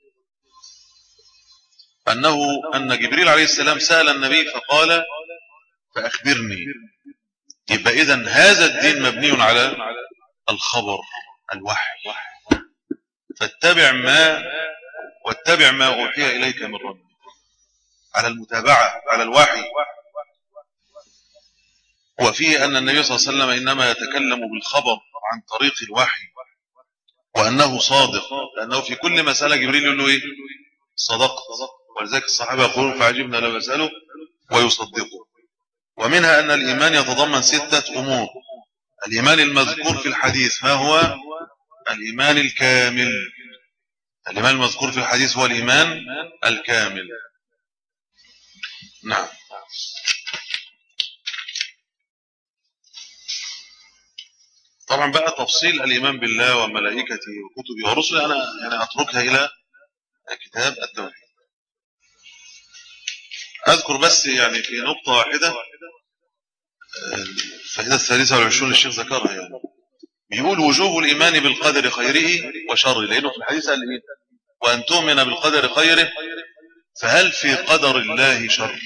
أنه أن جبريل عليه السلام سأل النبي فقال فأخبرني. يبقى إذن هذا الدين مبني على الخبر الوحي، فاتبع ما واتبع ما أوحي إليك من ربك، على المتابعة على الوحي. وفيه أن النبي صلى الله عليه وسلم إنما يتكلم بالخبر عن طريق الوحي، وأنه صادق، لأنه في كل مسألة جبريل يقول له إيه؟ صدقت. ولذلك الصحابة يقولون فعجبنا لما سأله ويصدقه. ومنها أن الإيمان يتضمن ستة أمور. الإيمان المذكور في الحديث ما هو؟ الإيمان الكامل. الإيمان المذكور في الحديث هو الإيمان الكامل. نعم. طبعا بقى تفصيل الإيمان بالله وملائكته وكتبه ورسله أنا يعني أتركها إلى كتاب التوحيد. أذكر بس يعني في نقطة واحدة، الفائدة الثالثة والعشرون الشيخ ذكرها، يعني بيقول وجوب الإيمان بالقدر خيره وشره، لأنه في الحديث قال إيه؟ وأن تؤمن بالقدر خيره. فهل في قدر الله شر؟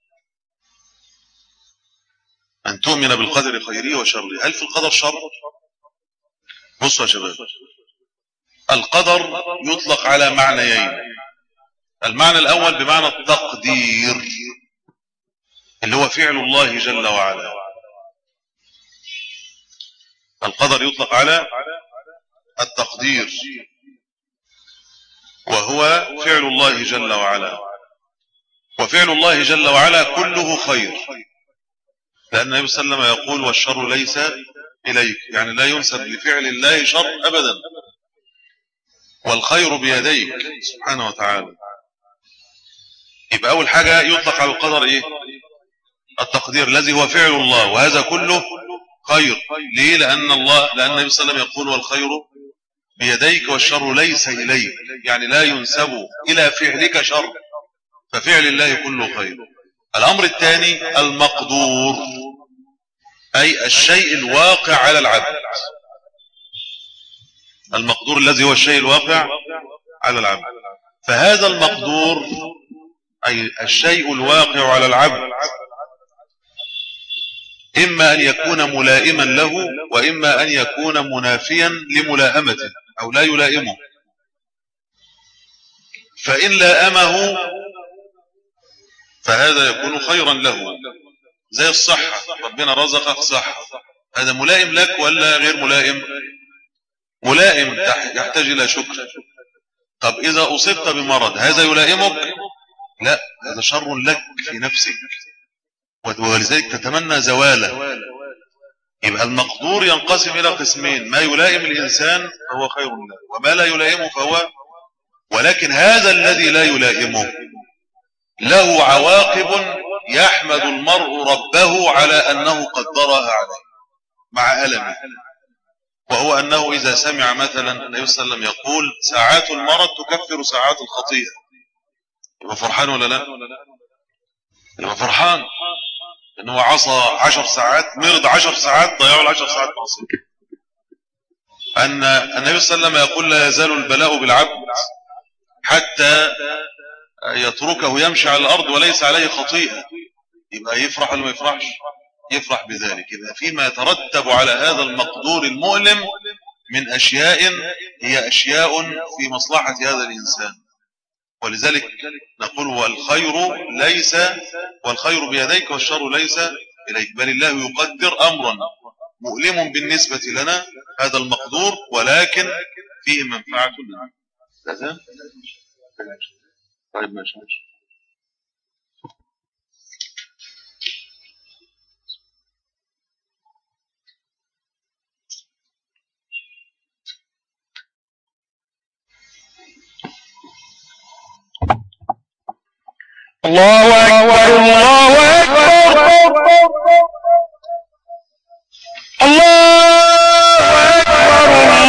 أن تؤمن بالقدر خيره وشره، هل في القدر شر؟ بصوا يا شباب، القدر يطلق على معنيين. المعنى الأول بمعنى التقدير اللي هو فعل الله جل وعلا. القدر يطلق على التقدير وهو فعل الله جل وعلا. وفعل الله جل وعلا كله خير، لأن النبي صلى الله عليه وسلم يقول والشر ليس إليك، يعني لا ينسب لفعل الله شر أبدا، والخير بيديك سبحانه وتعالى. يبقى أول حاجة يطلق على القدر إيه؟ التقدير الذي هو فعل الله، وهذا كله خير. ليه؟ لأن الله لأن النبي صلى الله عليه وسلم يقول والخير بيديك والشر ليس إليك، يعني لا ينسب إلى فعلك شر، ففعل الله كله خير. الأمر الثاني المقدور، أي الشيء الواقع على العبد. المقدور الذي هو الشيء الواقع على العبد. فهذا المقدور أي الشيء الواقع على العبد إما أن يكون ملائما له وإما أن يكون منافيا لملائمته أو لا يلائمه. فإن لائمه فهذا يكون خيرا له، زي الصحة، ربنا رزقك صحة، هذا ملائم لك ولا غير ملائم؟ ملائم، يحتاج إلى شكر. طب إذا أصبت بمرض هذا يلائمك؟ لا، هذا شر لك في نفسك، ولذلك تتمنى زواله. يبقى المقدور ينقسم إلى قسمين: ما يلائم الإنسان فهو خير له، وما لا يلائمه فهو. ولكن هذا الذي لا يلائمه له عواقب يحمد المرء ربه على أنه قدرها عليه مع ألمه، وهو أنه إذا سمع مثلا النبي صلى الله عليه وسلم يقول ساعات المرض تكفر ساعات الخطيئة، يبقى فرحان ولا لا؟ يبقى فرحان إنه عصى عشر ساعات، مرض عشر ساعات، ضيعوا العشر ساعات معصية. أن النبي صلى الله عليه وسلم يقول لا يزال البلاء بالعبد حتى يتركه يمشي على الأرض وليس عليه خطيئة، يبقى يفرح ولا ما يفرحش؟ يفرح بذلك. يبقى فيما يترتب على هذا المقدور المؤلم من أشياء هي أشياء في مصلحة هذا الإنسان، ولذلك نقول والخير ليس والخير بيديك والشر ليس إليك، بل الله يقدر أمرا مؤلم بالنسبة لنا هذا المقدور ولكن فيه منفعة لنا. لازم طيب ماشي ماشي. الله أكبر الله أكبر الله أكبر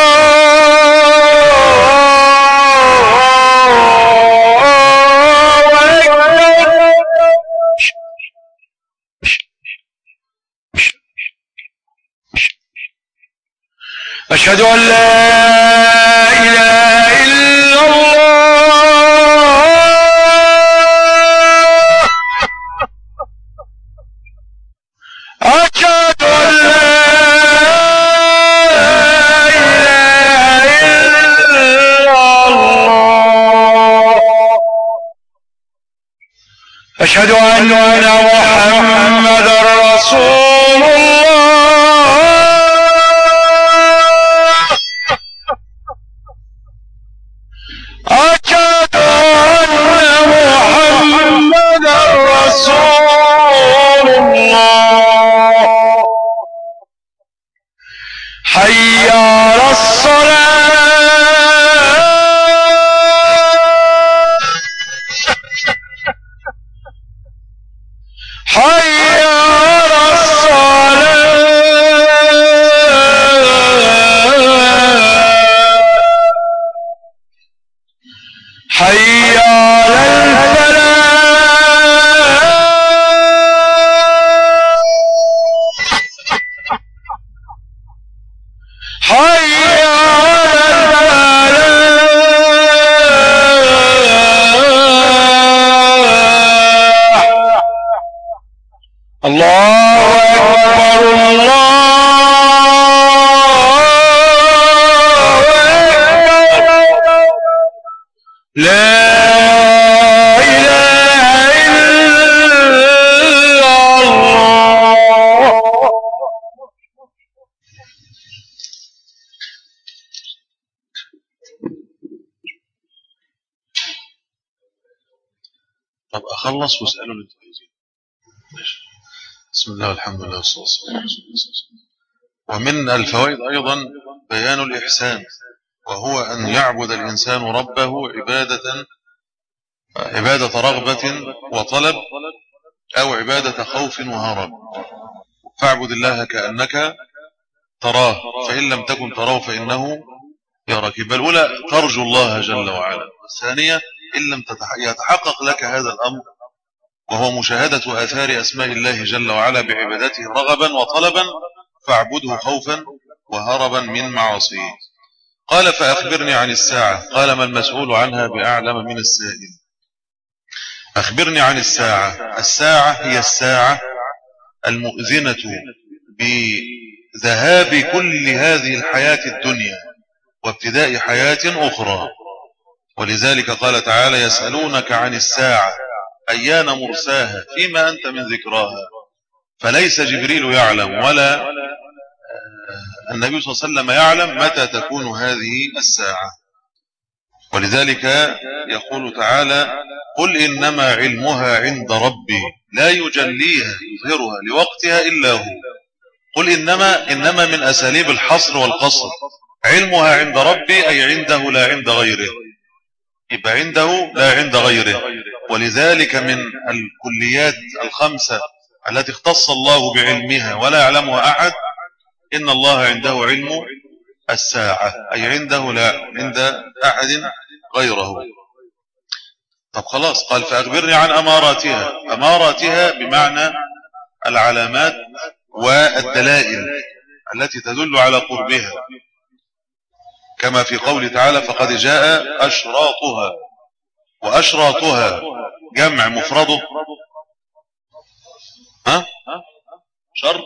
الله أكبر. أشهد أن لا إله إلا الله. أشهد أن لا إله إلا الله. أشهد أن محمدا رسول الله. أشهد أن محمدا رسول الله. حي على الصلاة. حي على الصلاة. حي على الفلاح. حي على الفلاح. الله أكبر الله أكبر. لا إله إلا الله. طب أخلص واسألوا اللي انتوا عايزين. بسم الله والحمد لله والصلاة والسلام على رسول الله. ومن الفوائد أيضا بيان الإحسان، وهو أن يعبد الإنسان ربه عبادة عبادة رغبة وطلب أو عبادة خوف وهرب. فاعبد الله كأنك تراه فإن لم تكن تراه فإنه يراك. بل الأولى ترجو الله جل وعلا، والثانية إن لم يتحقق لك هذا الأمر وهو مشاهدة آثار أسماء الله جل وعلا بعبادته رغبا وطلبا فاعبده خوفا وهربا من معاصيه. قال فأخبرني عن الساعة. قال ما المسؤول عنها بأعلم من السائل. أخبرني عن الساعة. الساعة هي الساعة المؤذنة بذهاب كل هذه الحياة الدنيا وابتداء حياة أخرى. ولذلك قال تعالى: يسألونك عن الساعة أيان مرساها فيما أنت من ذكراها. فليس جبريل يعلم ولا النبي صلى الله عليه وسلم يعلم متى تكون هذه الساعة. ولذلك يقول تعالى: قل إنما علمها عند ربي لا يجليها يظهرها لوقتها إلا هو. قل إنما إنما من أساليب الحصر والقصر. علمها عند ربي أي عنده لا عند غيره، يبقى عنده لا عند غيره. ولذلك من الكليات الخمسة التي اختص الله بعلمها ولا يعلمها أحد: إن الله عنده علم الساعة، أي عنده لا عند أحد غيره. طب خلاص، قال: فأخبرني عن أماراتها. أماراتها بمعنى العلامات والدلائل التي تدل على قربها، كما في قوله تعالى: فقد جاء أشراطها. وأشراطها جمع مفرده ها شرط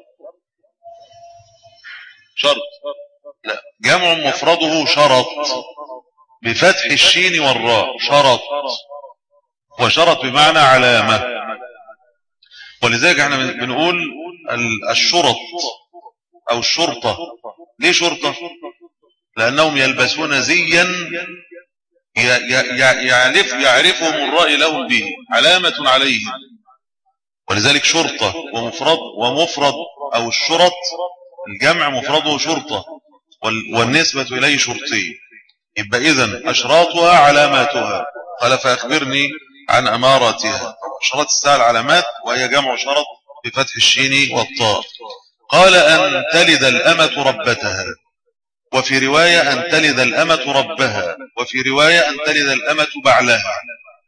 شرط لا جمع مفرده شرط بفتح الشين والراء، شرط. وشرط بمعنى علامة. ولذلك احنا بنقول الشرط او الشرطة. ليه شرطة؟ لأنهم يلبسون زيا يعرف يعرفهم الرأي لهم به، علامة عليهم. ولذلك شرطة ومفرد ومفرد أو الشرط الجمع مفرده شرطة والنسبة إليه شرطي. يبقى إذن أشراطها علاماتها. قال: فأخبرني عن أماراتها. أشراط الساعة العلامات، وهي جمع شرط بفتح الشين والطاء. قال: أن تلد الأمة ربتها، وفي رواية أن تلد الأمة ربها، وفي رواية أن تلد الأمة بعلها.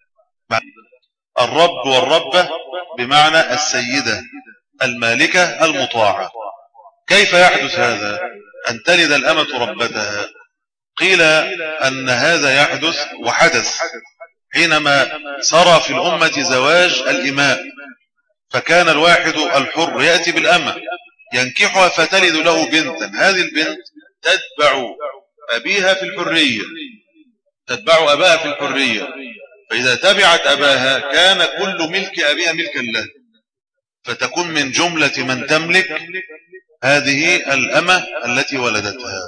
الرب والربة بمعنى السيدة المالكة المطاعة. كيف يحدث هذا؟ أن تلد الأمة ربتها. قيل أن هذا يحدث وحدث حينما صار في الأمة زواج الإماء، فكان الواحد الحر يأتي بالأمة ينكحها فتلد له بنتا. هذه البنت تتبع أبيها في الحرية، تتبع أباها في الحرية. فإذا تبعت أباها كان كل ملك أبيها ملكا له، فتكون من جملة من تملك هذه الأمة التي ولدتها،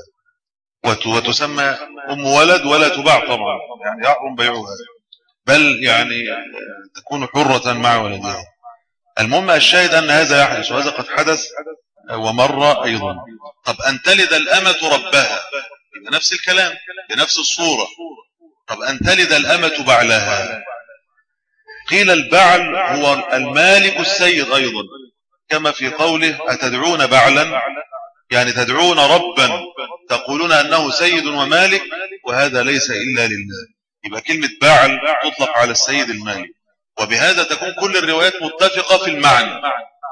وتسمى أم ولد ولا تباع طبعا، يعني يحرم بيعها، بل يعني تكون حرة مع ولدها. المهم الشاهد أن هذا يحدث، وهذا قد حدث ومر أيضا. طب أن تلد الأمة ربها بنفس الكلام بنفس الصورة. طب أن تلد الأمة بعلها. قيل البعل هو المالك السيد أيضا، كما في قوله: أتدعون بعلا، يعني تدعون ربا تقولون أنه سيد ومالك، وهذا ليس إلا لله. يبقى كلمة بعل تطلق على السيد المالك. وبهذا تكون كل الروايات متفقة في المعنى.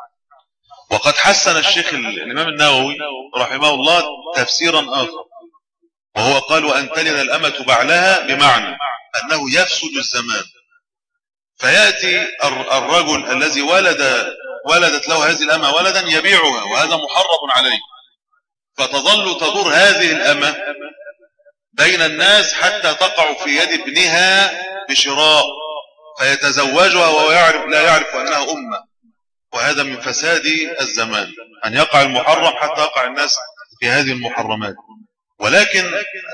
وقد حسن الشيخ الإمام النووي رحمه الله تفسيرا آخر، وهو قال: وأن تلد الأمة بعلها، بمعنى أنه يفسد الزمان، فيأتي الرجل الذي ولد ولدت له هذه الأمة ولدا يبيعها، وهذا محرم عليه، فتظل تدور هذه الأمة بين الناس حتى تقع في يد ابنها بشراء، فيتزوجها وهو يعرف لا يعرف أنها أمة. وهذا من فساد الزمان، أن يقع المحرم حتى يقع الناس في هذه المحرمات. ولكن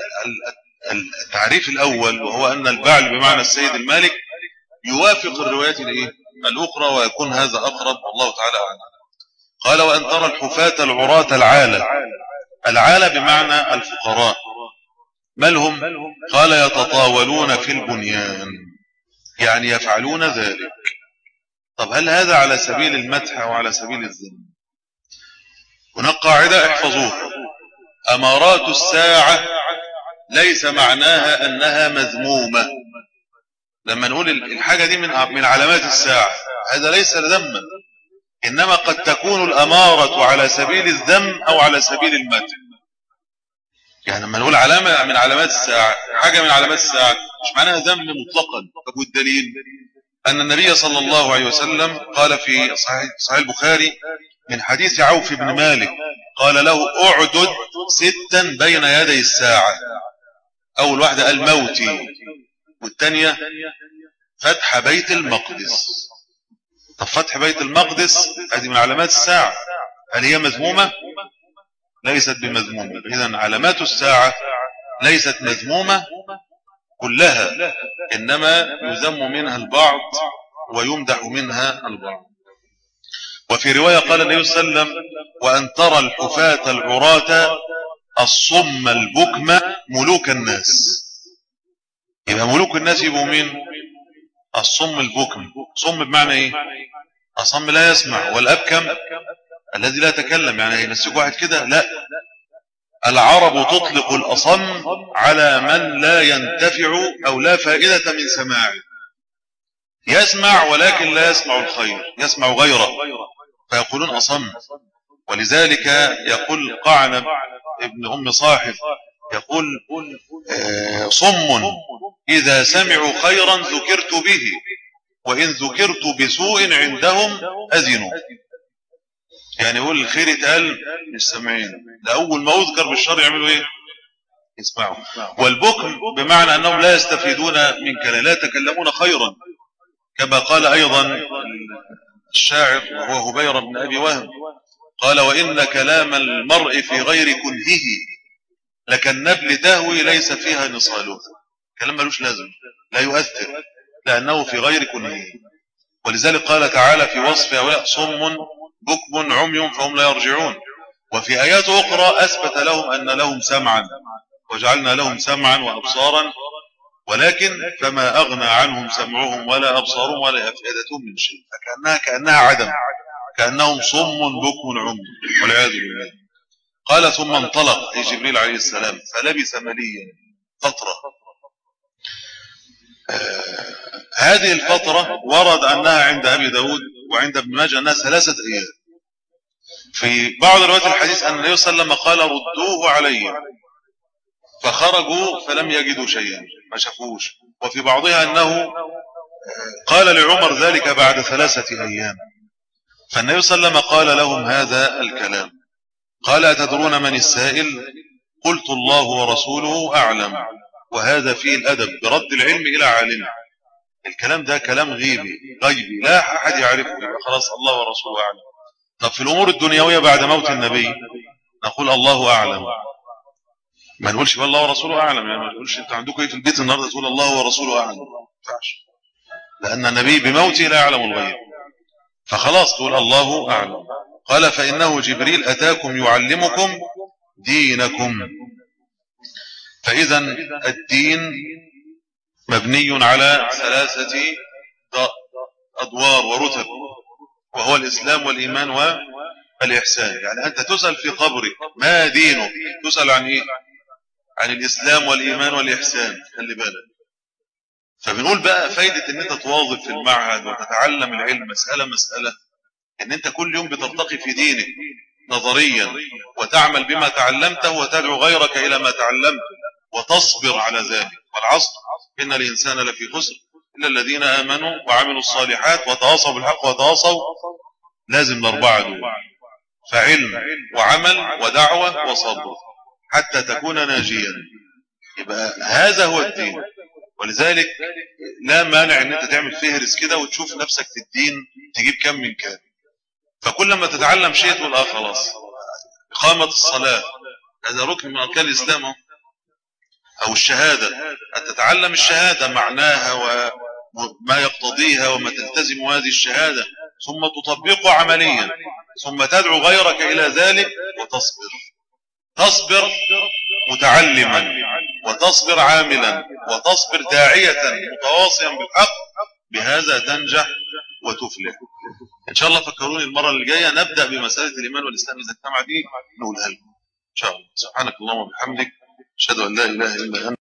التعريف الأول، وهو أن البعل بمعنى السيد المالك، يوافق الروايات الأخرى، ويكون هذا أقرب، والله تعالى أعلم. قال: وأن ترى الحفاة العراة العالة. العالة بمعنى الفقراء. ما هم؟ قال: يتطاولون في البنيان، يعني يفعلون ذلك. طب هل هذا على سبيل المدح أو على سبيل الذم؟ هناك قاعدة احفظوها: أمارات الساعة ليس معناها أنها مذمومة. لما نقول الحاجة دي من من علامات الساعة، هذا ليس ذما، إنما قد تكون الأمارة على سبيل الذم أو على سبيل المدح. يعني لما نقول علامة من علامات الساعة، حاجة من علامات الساعة، مش معناها ذم مطلقا. طب والدليل؟ أن النبي صلى الله عليه وسلم قال في صحيح, صحيح البخاري من حديث عوف بن مالك قال له اعدد ستا بين يدي الساعة. أول واحدة الموت، والثانية فتح بيت المقدس. طب فتح بيت المقدس هذه من علامات الساعة، هل هي مذمومة؟ ليست بمذمومة. إذن علامات الساعة ليست مذمومة كلها، إنما يذم منها البعض ويمدح منها البعض. وفي رواية قال النبي صلى الله عليه وسلم وأن ترى الحفاة العراة الصم البكم ملوك الناس. يبقى ملوك الناس يبقوا مين؟ الصم البكم. صم بمعنى ايه؟ الصم لا يسمع، والأبكم الذي لا يتكلم. يعني يمسك واحد كده؟ لا، العرب تطلق الأصم على من لا ينتفع أو لا فائدة من سماعه، يسمع ولكن لا يسمع الخير، يسمع غيره، فيقولون أصم. ولذلك يقول قعنب ابن أم صاحب يقول آه صم إذا سمعوا خيرا ذكرت به، وإن ذكرت بسوء عندهم أذنوا. يعني يقول الخير يتقال مش سامعين، لأول ما أذكر بالشر يعملوا إيه؟ يسمعوا. والبكم بمعنى أنهم لا يستفيدون من كلام، لا يتكلمون خيرا، كما قال أيضا الشاعر وهو هبير بن أبي وهب قال وإن كلام المرء في غير كنهه لكالنبل تهوي ليس فيها نصاله. كلام ملوش لازم، لا يؤثر، لأنه في غير كنهه. ولذلك قال تعالى في وصف هؤلاء صم بكم عمي فهم لا يرجعون. وفي آيات أخرى أثبت لهم أن لهم سمعا وجعلنا لهم سمعا وأبصارا ولكن فما أغنى عنهم سمعهم ولا أبصارهم ولا أفئدتهم من شيء، فكأنها كأنها عدم، كأنهم صم بكم عمي والعياذ بالله. قال ثم انطلق أي جبريل عليه السلام فلبث مليا فترة. آه هذه الفترة ورد أنها عند أبي داود وعند ابن ماجه أنها ثلاثة أيام. في بعض روايات الحديث أن النبي صلى الله عليه وسلم قال ردوه علي، فخرجوا فلم يجدوا شيئا، ما شافوش. وفي بعضها أنه قال لعمر ذلك بعد ثلاثة أيام، فالنبي صلى الله عليه وسلم قال لهم هذا الكلام. قال أتدرون من السائل؟ قلت الله ورسوله أعلم. وهذا فيه الأدب برد العلم إلى عالمه. الكلام ده كلام غيبي غيبي لا أحد يعرفه، خلاص الله ورسوله أعلم. طب في الأمور الدنيوية بعد موت النبي نقول الله أعلم، ما نقولش الله ورسوله أعلم. يعني ما نقولش أنت عندكم إيه في البيت النهارده تقول الله ورسوله أعلم، لأن النبي بموته لا يعلم الغيب، فخلاص تقول الله أعلم. قال فإنه جبريل أتاكم يعلمكم دينكم. فإذا الدين مبني على ثلاثة أدوار ورتب، وهو الإسلام والإيمان والإحسان. يعني أنت تسأل في قبرك ما دينك؟ تسأل عن إيه؟ عن الإسلام والإيمان والإحسان. خلي بالك. فبنقول بقى فايدة ان انت تواظب في المعهد وتتعلم العلم مسألة مسألة، ان انت كل يوم بترتقي في دينك نظريا وتعمل بما تعلمته وتدعو غيرك الى ما تعلمت وتصبر على ذلك. والعصر ان الانسان لفي خسر الا الذين امنوا وعملوا الصالحات وتواصوا بالحق وتواصوا. لازم الاربعه دول، فعلم وعمل ودعوة وصبر حتى تكون ناجيا. يبقى هذا هو الدين. ولذلك لا مانع ان انت تعمل فهرس كده وتشوف نفسك في الدين تجيب كم من كام. فكل ما تتعلم شيء تقول اه خلاص إقامة الصلاة هذا ركن من أركان الإسلام، أو الشهادة أن تتعلم الشهادة معناها وما يقتضيها وما تلتزم هذه الشهادة، ثم تطبقه عمليا، ثم تدعو غيرك إلى ذلك وتصبر. تصبر متعلما وتصبر عاملا وتصبر داعية متواصيا بالحق، بهذا تنجح وتفلح. إن شاء الله فكروني المرة اللي جاية نبدأ بمسألة الإيمان والإسلام إذا اجتمع دي نقولها لكم إن شاء الله. سبحانك اللهم وبحمدك أشهد أن لا إله إلا أنت.